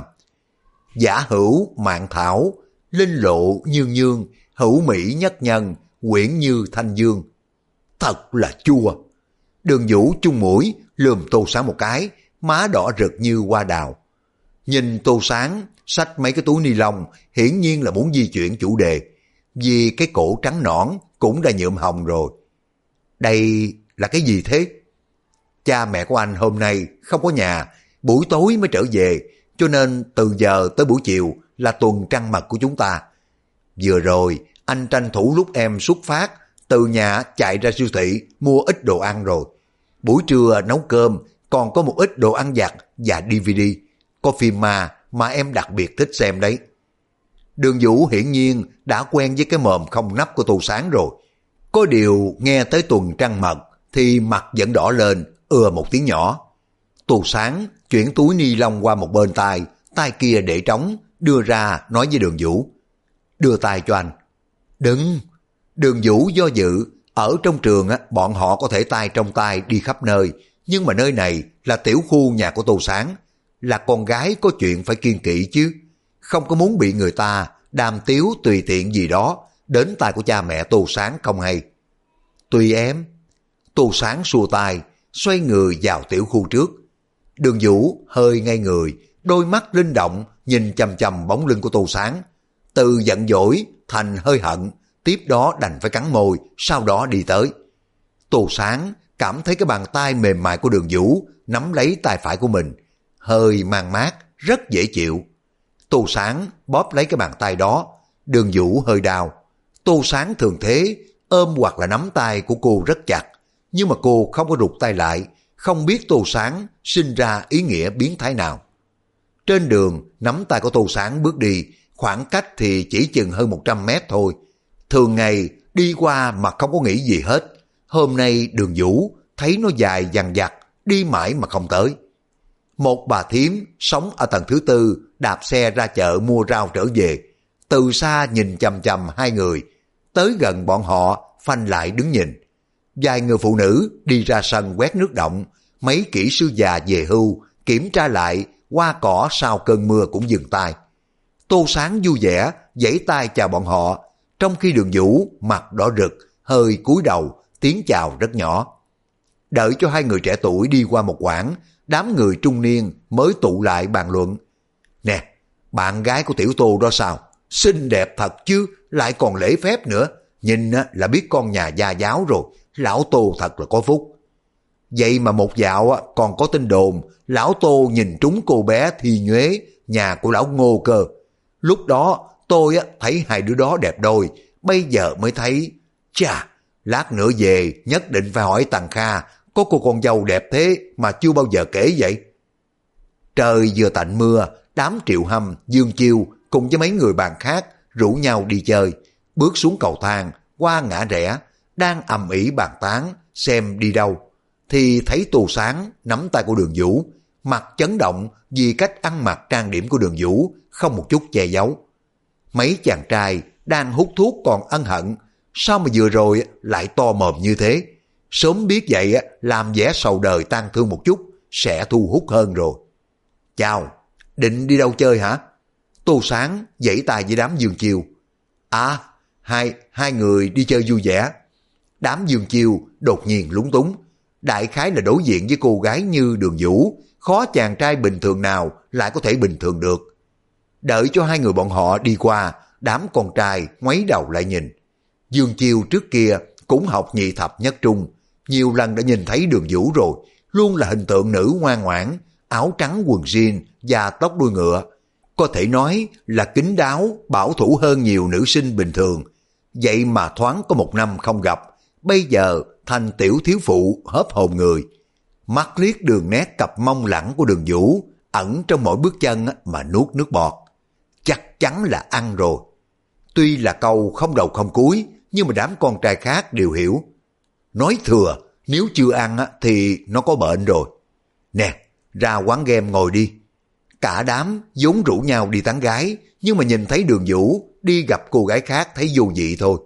Giả hữu mạn thảo, linh lộ nhương nhương, hữu mỹ nhất nhân, quyển như thanh dương. Thật là chua. Đường Vũ chung mũi, lườm Tô Sáng một cái, má đỏ rực như hoa đào. Nhìn Tô Sáng xách mấy cái túi ni lông, hiển nhiên là muốn di chuyển chủ đề, vì cái cổ trắng nõn cũng đã nhuộm hồng rồi. Đây là cái gì thế? Cha mẹ của anh hôm nay không có nhà, buổi tối mới trở về, cho nên từ giờ tới buổi chiều là tuần trăng mật của chúng ta. Vừa rồi anh tranh thủ lúc em xuất phát, từ nhà chạy ra siêu thị mua ít đồ ăn rồi. Buổi trưa nấu cơm, còn có một ít đồ ăn vặt và DVD. Có phim mà em đặc biệt thích xem đấy. Đường Vũ hiển nhiên đã quen với cái mồm không nắp của Tô Sáng rồi. Có điều nghe tới tuần trăng mật thì mặt vẫn đỏ lên, một tiếng nhỏ. Tô Sáng chuyển túi ni lông qua một bên tay, tay kia để trống, đưa ra nói với Đường Vũ. Đưa tay cho anh. Đừng. Đường Vũ do dự. Ở trong trường bọn họ có thể tay trong tay đi khắp nơi, nhưng mà nơi này là tiểu khu nhà của Tô Sáng. Là con gái có chuyện phải kiêng kỵ chứ. Không có muốn bị người ta đàm tiếu tùy tiện gì đó đến tay của cha mẹ Tô Sáng không hay. Tùy em. Tô Sáng xua tay, xoay người vào tiểu khu trước. Đường Vũ hơi ngay người, đôi mắt linh động nhìn chằm chằm bóng lưng của Tô Sáng. Từ giận dỗi thành hơi hận, tiếp đó đành phải cắn môi, sau đó đi tới. Tô Sáng cảm thấy cái bàn tay mềm mại của Đường Vũ nắm lấy tay phải của mình, hơi mang mát, rất dễ chịu. Tô Sáng bóp lấy cái bàn tay đó, Đường Vũ hơi đau. Tô Sáng thường thế, ôm hoặc là nắm tay của cô rất chặt, nhưng mà cô không có rụt tay lại, không biết Tô Sáng sinh ra ý nghĩa biến thái nào. Trên đường, nắm tay của Tô Sáng bước đi, khoảng cách thì chỉ chừng hơn 100 mét thôi. Thường ngày đi qua mà không có nghĩ gì hết. Hôm nay Đường Vũ thấy nó dài dằng dặc, đi mãi mà không tới. Một bà thím sống ở tầng thứ tư đạp xe ra chợ mua rau trở về. Từ xa nhìn chằm chằm hai người, tới gần bọn họ phanh lại đứng nhìn. Vài người phụ nữ đi ra sân quét nước động, mấy kỹ sư già về hưu kiểm tra lại hoa cỏ sau cơn mưa cũng dừng tay. Tô Sáng vui vẻ giãy tay chào bọn họ, trong khi Đường Vũ mặt đỏ rực, hơi cúi đầu, tiếng chào rất nhỏ. Đợi cho hai người trẻ tuổi đi qua một quãng, đám người trung niên mới tụ lại bàn luận. Nè, bạn gái của tiểu Tô đó sao? Xinh đẹp thật chứ, lại còn lễ phép nữa. Nhìn là biết con nhà gia giáo rồi, lão Tô thật là có phúc. Vậy mà một dạo còn có tin đồn lão Tô nhìn trúng cô bé Thi Nhuế, nhà của lão Ngô cơ. Lúc đó tôi thấy hai đứa đó đẹp đôi, bây giờ mới thấy. Chà, lát nữa về nhất định phải hỏi Tằng Kha, có cô con dâu đẹp thế mà chưa bao giờ kể vậy. Trời vừa tạnh mưa, đám Triệu Hâm, Dương Chiêu cùng với mấy người bạn khác rủ nhau đi chơi, bước xuống cầu thang, qua ngã rẽ, đang ầm ĩ bàn tán xem đi đâu, thì thấy Tô Sáng nắm tay của Đường Vũ, mặt chấn động vì cách ăn mặc trang điểm của Đường Vũ không một chút che giấu. Mấy chàng trai đang hút thuốc còn ân hận, sao mà vừa rồi lại to mồm như thế? Sớm biết vậy làm vẻ sầu đời tang thương một chút sẽ thu hút hơn rồi. Chào, định đi đâu chơi hả? Tô Sáng giãy tay với đám Dương Chiêu. À, hai người đi chơi vui vẻ. Đám Dương Chiêu đột nhiên lúng túng. Đại khái là đối diện với cô gái như Đường Vũ, khó chàng trai bình thường nào lại có thể bình thường được. Đợi cho hai người bọn họ đi qua, đám con trai ngoáy đầu lại nhìn. Dương Chiêu trước kia cũng học nhị thập nhất trung, nhiều lần đã nhìn thấy Đường Vũ rồi, luôn là hình tượng nữ ngoan ngoãn, áo trắng quần jean và tóc đuôi ngựa. Có thể nói là kín đáo, bảo thủ hơn nhiều nữ sinh bình thường. Vậy mà thoáng có một năm không gặp, bây giờ thành tiểu thiếu phụ hớp hồn người. Mắt liếc đường nét cặp mông lẳng của Đường Vũ, ẩn trong mỗi bước chân mà nuốt nước bọt. Chắc chắn là ăn rồi. Tuy là câu không đầu không cuối, nhưng mà đám con trai khác đều hiểu. Nói thừa, nếu chưa ăn thì nó có bệnh rồi. Nè, ra quán game ngồi đi. Cả đám vốn rủ nhau đi tán gái, nhưng mà nhìn thấy Đường Vũ đi gặp cô gái khác thấy vô vị thôi.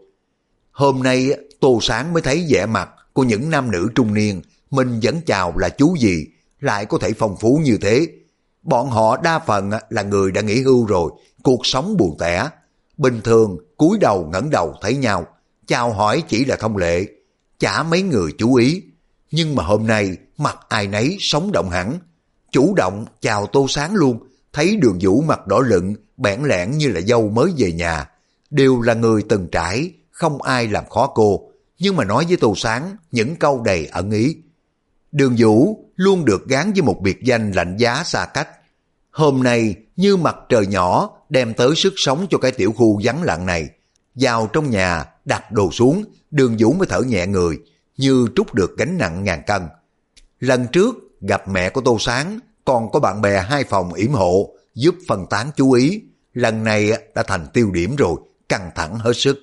Hôm nay Tô Sáng mới thấy vẻ mặt của những nam nữ trung niên mình vẫn chào là chú gì, lại có thể phong phú như thế. Bọn họ đa phần là người đã nghỉ hưu rồi, cuộc sống buồn tẻ. Bình thường cúi đầu ngẩng đầu thấy nhau, chào hỏi chỉ là thông lệ, chả mấy người chú ý. Nhưng mà hôm nay mặt ai nấy sống động hẳn, chủ động chào Tô Sáng luôn. Thấy Đường Vũ mặt đỏ lựng, bẽn lẽn như là dâu mới về nhà. Đều là người từng trải, không ai làm khó cô, nhưng mà nói với Tô Sáng những câu đầy ẩn ý. Đường Vũ luôn được gán với một biệt danh lạnh giá xa cách. Hôm nay như mặt trời nhỏ đem tới sức sống cho cái tiểu khu vắng lặng này. Vào trong nhà đặt đồ xuống, Đường Vũ mới thở nhẹ người, như trút được gánh nặng ngàn cân. Lần trước gặp mẹ của Tô Sáng, còn có bạn bè hai phòng yểm hộ giúp phân tán chú ý. Lần này đã thành tiêu điểm rồi, căng thẳng hết sức.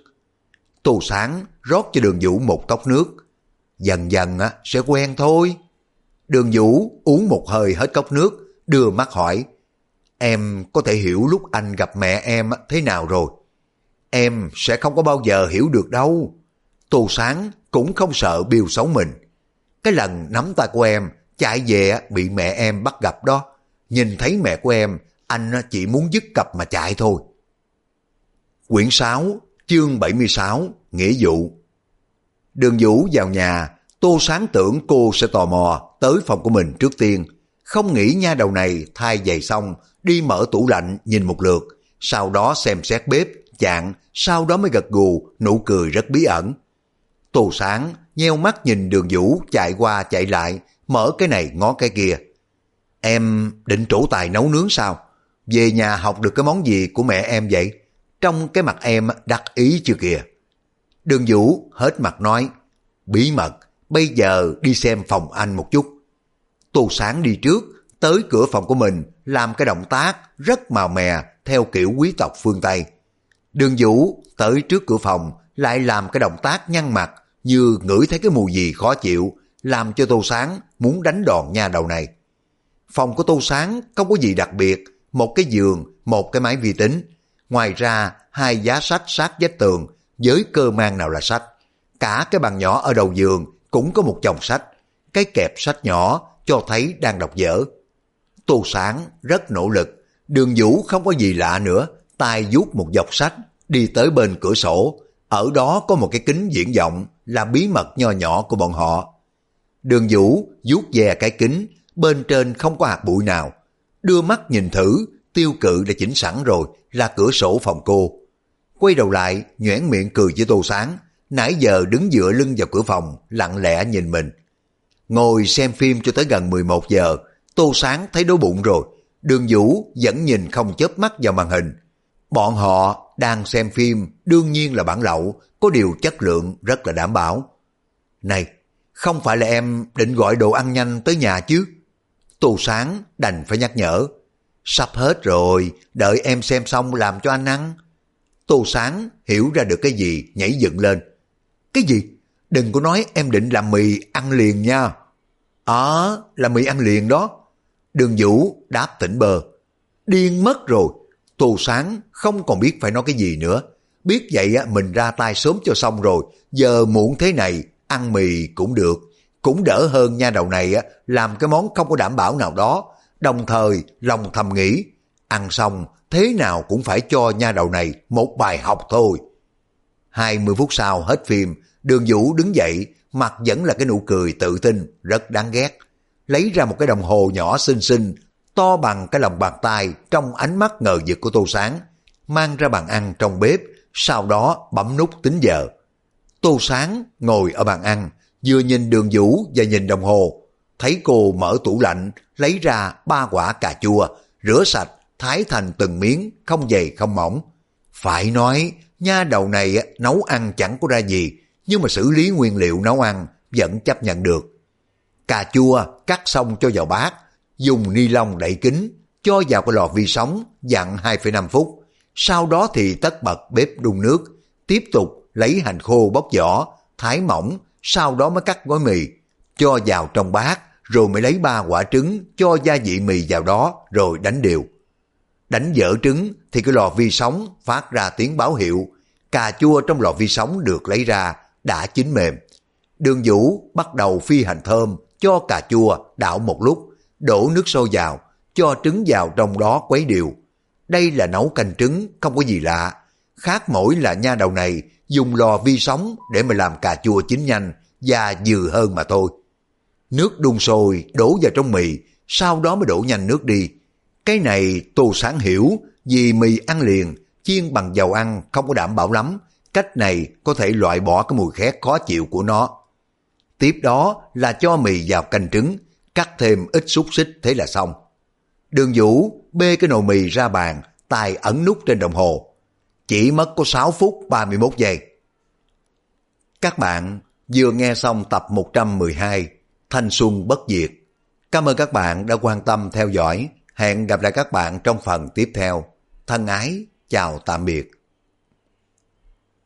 Tô Sáng rót cho Đường Vũ một cốc nước. Dần dần sẽ quen thôi. Đường Vũ uống một hơi hết cốc nước, đưa mắt hỏi. Em có thể hiểu lúc anh gặp mẹ em thế nào rồi? Em sẽ không có bao giờ hiểu được đâu. Tô Sáng cũng không sợ Bill xấu mình. Cái lần nắm tay của em chạy về bị mẹ em bắt gặp đó. Nhìn thấy mẹ của em, anh chỉ muốn dứt cặp mà chạy thôi. Quyển 6, chương 76, Nghĩa vụ. Đường Vũ vào nhà, Tô Sáng tưởng cô sẽ tò mò tới phòng của mình trước tiên. Không nghĩ nha đầu này thay giày xong, đi mở tủ lạnh nhìn một lượt, sau đó xem xét bếp, chạng, sau đó mới gật gù, nụ cười rất bí ẩn. Tô Sáng nheo mắt nhìn Đường Vũ chạy qua chạy lại, mở cái này ngó cái kia. Em định trổ tài nấu nướng sao? Về nhà học được cái món gì của mẹ em vậy? Trong cái mặt em đắc ý chưa kìa. Đường Vũ hết mặt nói, bí mật, bây giờ đi xem phòng anh một chút. Tô Sáng đi trước, tới cửa phòng của mình, làm cái động tác rất màu mè theo kiểu quý tộc phương Tây. Đường Vũ tới trước cửa phòng, lại làm cái động tác nhăn mặt, như ngửi thấy cái mùi gì khó chịu, làm cho Tô Sáng muốn đánh đòn nha đầu này. Phòng của Tô Sáng không có gì đặc biệt, một cái giường, một cái máy vi tính. Ngoài ra, 2 giá sách sát vách tường, với cơ mang nào là sách. Cả cái bàn nhỏ ở đầu giường cũng có một chồng sách. Cái kẹp sách nhỏ cho thấy đang đọc dở. Tô Sáng rất nỗ lực. Đường Vũ không có gì lạ nữa, tay vuốt một dọc sách, đi tới bên cửa sổ. Ở đó có một cái kính viễn vọng, là bí mật nho nhỏ của bọn họ. Đường Vũ vuốt về cái kính, bên trên không có hạt bụi nào. Đưa mắt nhìn thử, tiêu cự đã chỉnh sẵn rồi, là cửa sổ phòng cô. Quay đầu lại, nhoẻn miệng cười với Tô Sáng, nãy giờ đứng dựa lưng vào cửa phòng, lặng lẽ nhìn mình. Ngồi xem phim cho tới gần 11 giờ, Tô Sáng thấy đói bụng rồi. Đường Vũ vẫn nhìn không chớp mắt vào màn hình. Bọn họ đang xem phim, đương nhiên là bản lậu, có điều chất lượng rất là đảm bảo. Này, không phải là em định gọi đồ ăn nhanh tới nhà chứ? Tô Sáng đành phải nhắc nhở. Sắp hết rồi, đợi em xem xong làm cho anh ăn. Tô Sáng hiểu ra được cái gì, nhảy dựng lên. Cái gì? Đừng có nói em định làm mì ăn liền nha. Là mì ăn liền đó. Đường Vũ đáp tỉnh bơ. Điên mất rồi. Tô Sáng không còn biết phải nói cái gì nữa. Biết vậy mình ra tay sớm cho xong rồi. Giờ muộn thế này, ăn mì cũng được. Cũng đỡ hơn nha đầu này làm cái món không có đảm bảo nào đó. Đồng thời lòng thầm nghĩ, ăn xong thế nào cũng phải cho nha đầu này một bài học thôi. 20 phút sau hết phim, Đường Vũ đứng dậy, mặt vẫn là cái nụ cười tự tin, rất đáng ghét. Lấy ra một cái đồng hồ nhỏ xinh xinh, to bằng cái lòng bàn tay trong ánh mắt ngờ vực của Tô Sáng, mang ra bàn ăn trong bếp, sau đó bấm nút tính giờ. Tô Sáng ngồi ở bàn ăn, vừa nhìn Đường Vũ và nhìn đồng hồ, thấy cô mở tủ lạnh, lấy ra 3 quả cà chua, rửa sạch, thái thành từng miếng, không dày không mỏng. Phải nói, nha đầu này nấu ăn chẳng có ra gì, nhưng mà xử lý nguyên liệu nấu ăn vẫn chấp nhận được. Cà chua cắt xong cho vào bát, dùng ni lông đậy kín, cho vào cái lò vi sóng, dặn 2,5 phút. Sau đó thì tất bật bếp đun nước, tiếp tục lấy hành khô bóc vỏ, thái mỏng, sau đó mới cắt gói mì, cho vào trong bát, rồi mới lấy 3 quả trứng, cho gia vị mì vào đó, rồi đánh đều. Đánh dở trứng thì cái lò vi sóng phát ra tiếng báo hiệu, cà chua trong lò vi sóng được lấy ra, đã chín mềm. Đường Vũ bắt đầu phi hành thơm, cho cà chua đảo một lúc, đổ nước sôi vào, cho trứng vào trong đó quấy đều. Đây là nấu canh trứng, không có gì lạ. Khác mỗi là nha đầu này dùng lò vi sóng để mà làm cà chua chín nhanh và dừ hơn mà thôi. Nước đun sôi đổ vào trong mì, sau đó mới đổ nhanh nước đi. Cái này Tô Sáng hiểu, vì mì ăn liền, chiên bằng dầu ăn không có đảm bảo lắm. Cách này có thể loại bỏ cái mùi khét khó chịu của nó. Tiếp đó là cho mì vào canh trứng, cắt thêm ít xúc xích thế là xong. Đường Vũ bê cái nồi mì ra bàn, tay ấn nút trên đồng hồ. Chỉ mất có 6 phút 31 giây. Các bạn vừa nghe xong tập 112 Thanh Xuân Bất Diệt. Cảm ơn các bạn đã quan tâm theo dõi. Hẹn gặp lại các bạn trong phần tiếp theo. Thân ái, chào tạm biệt.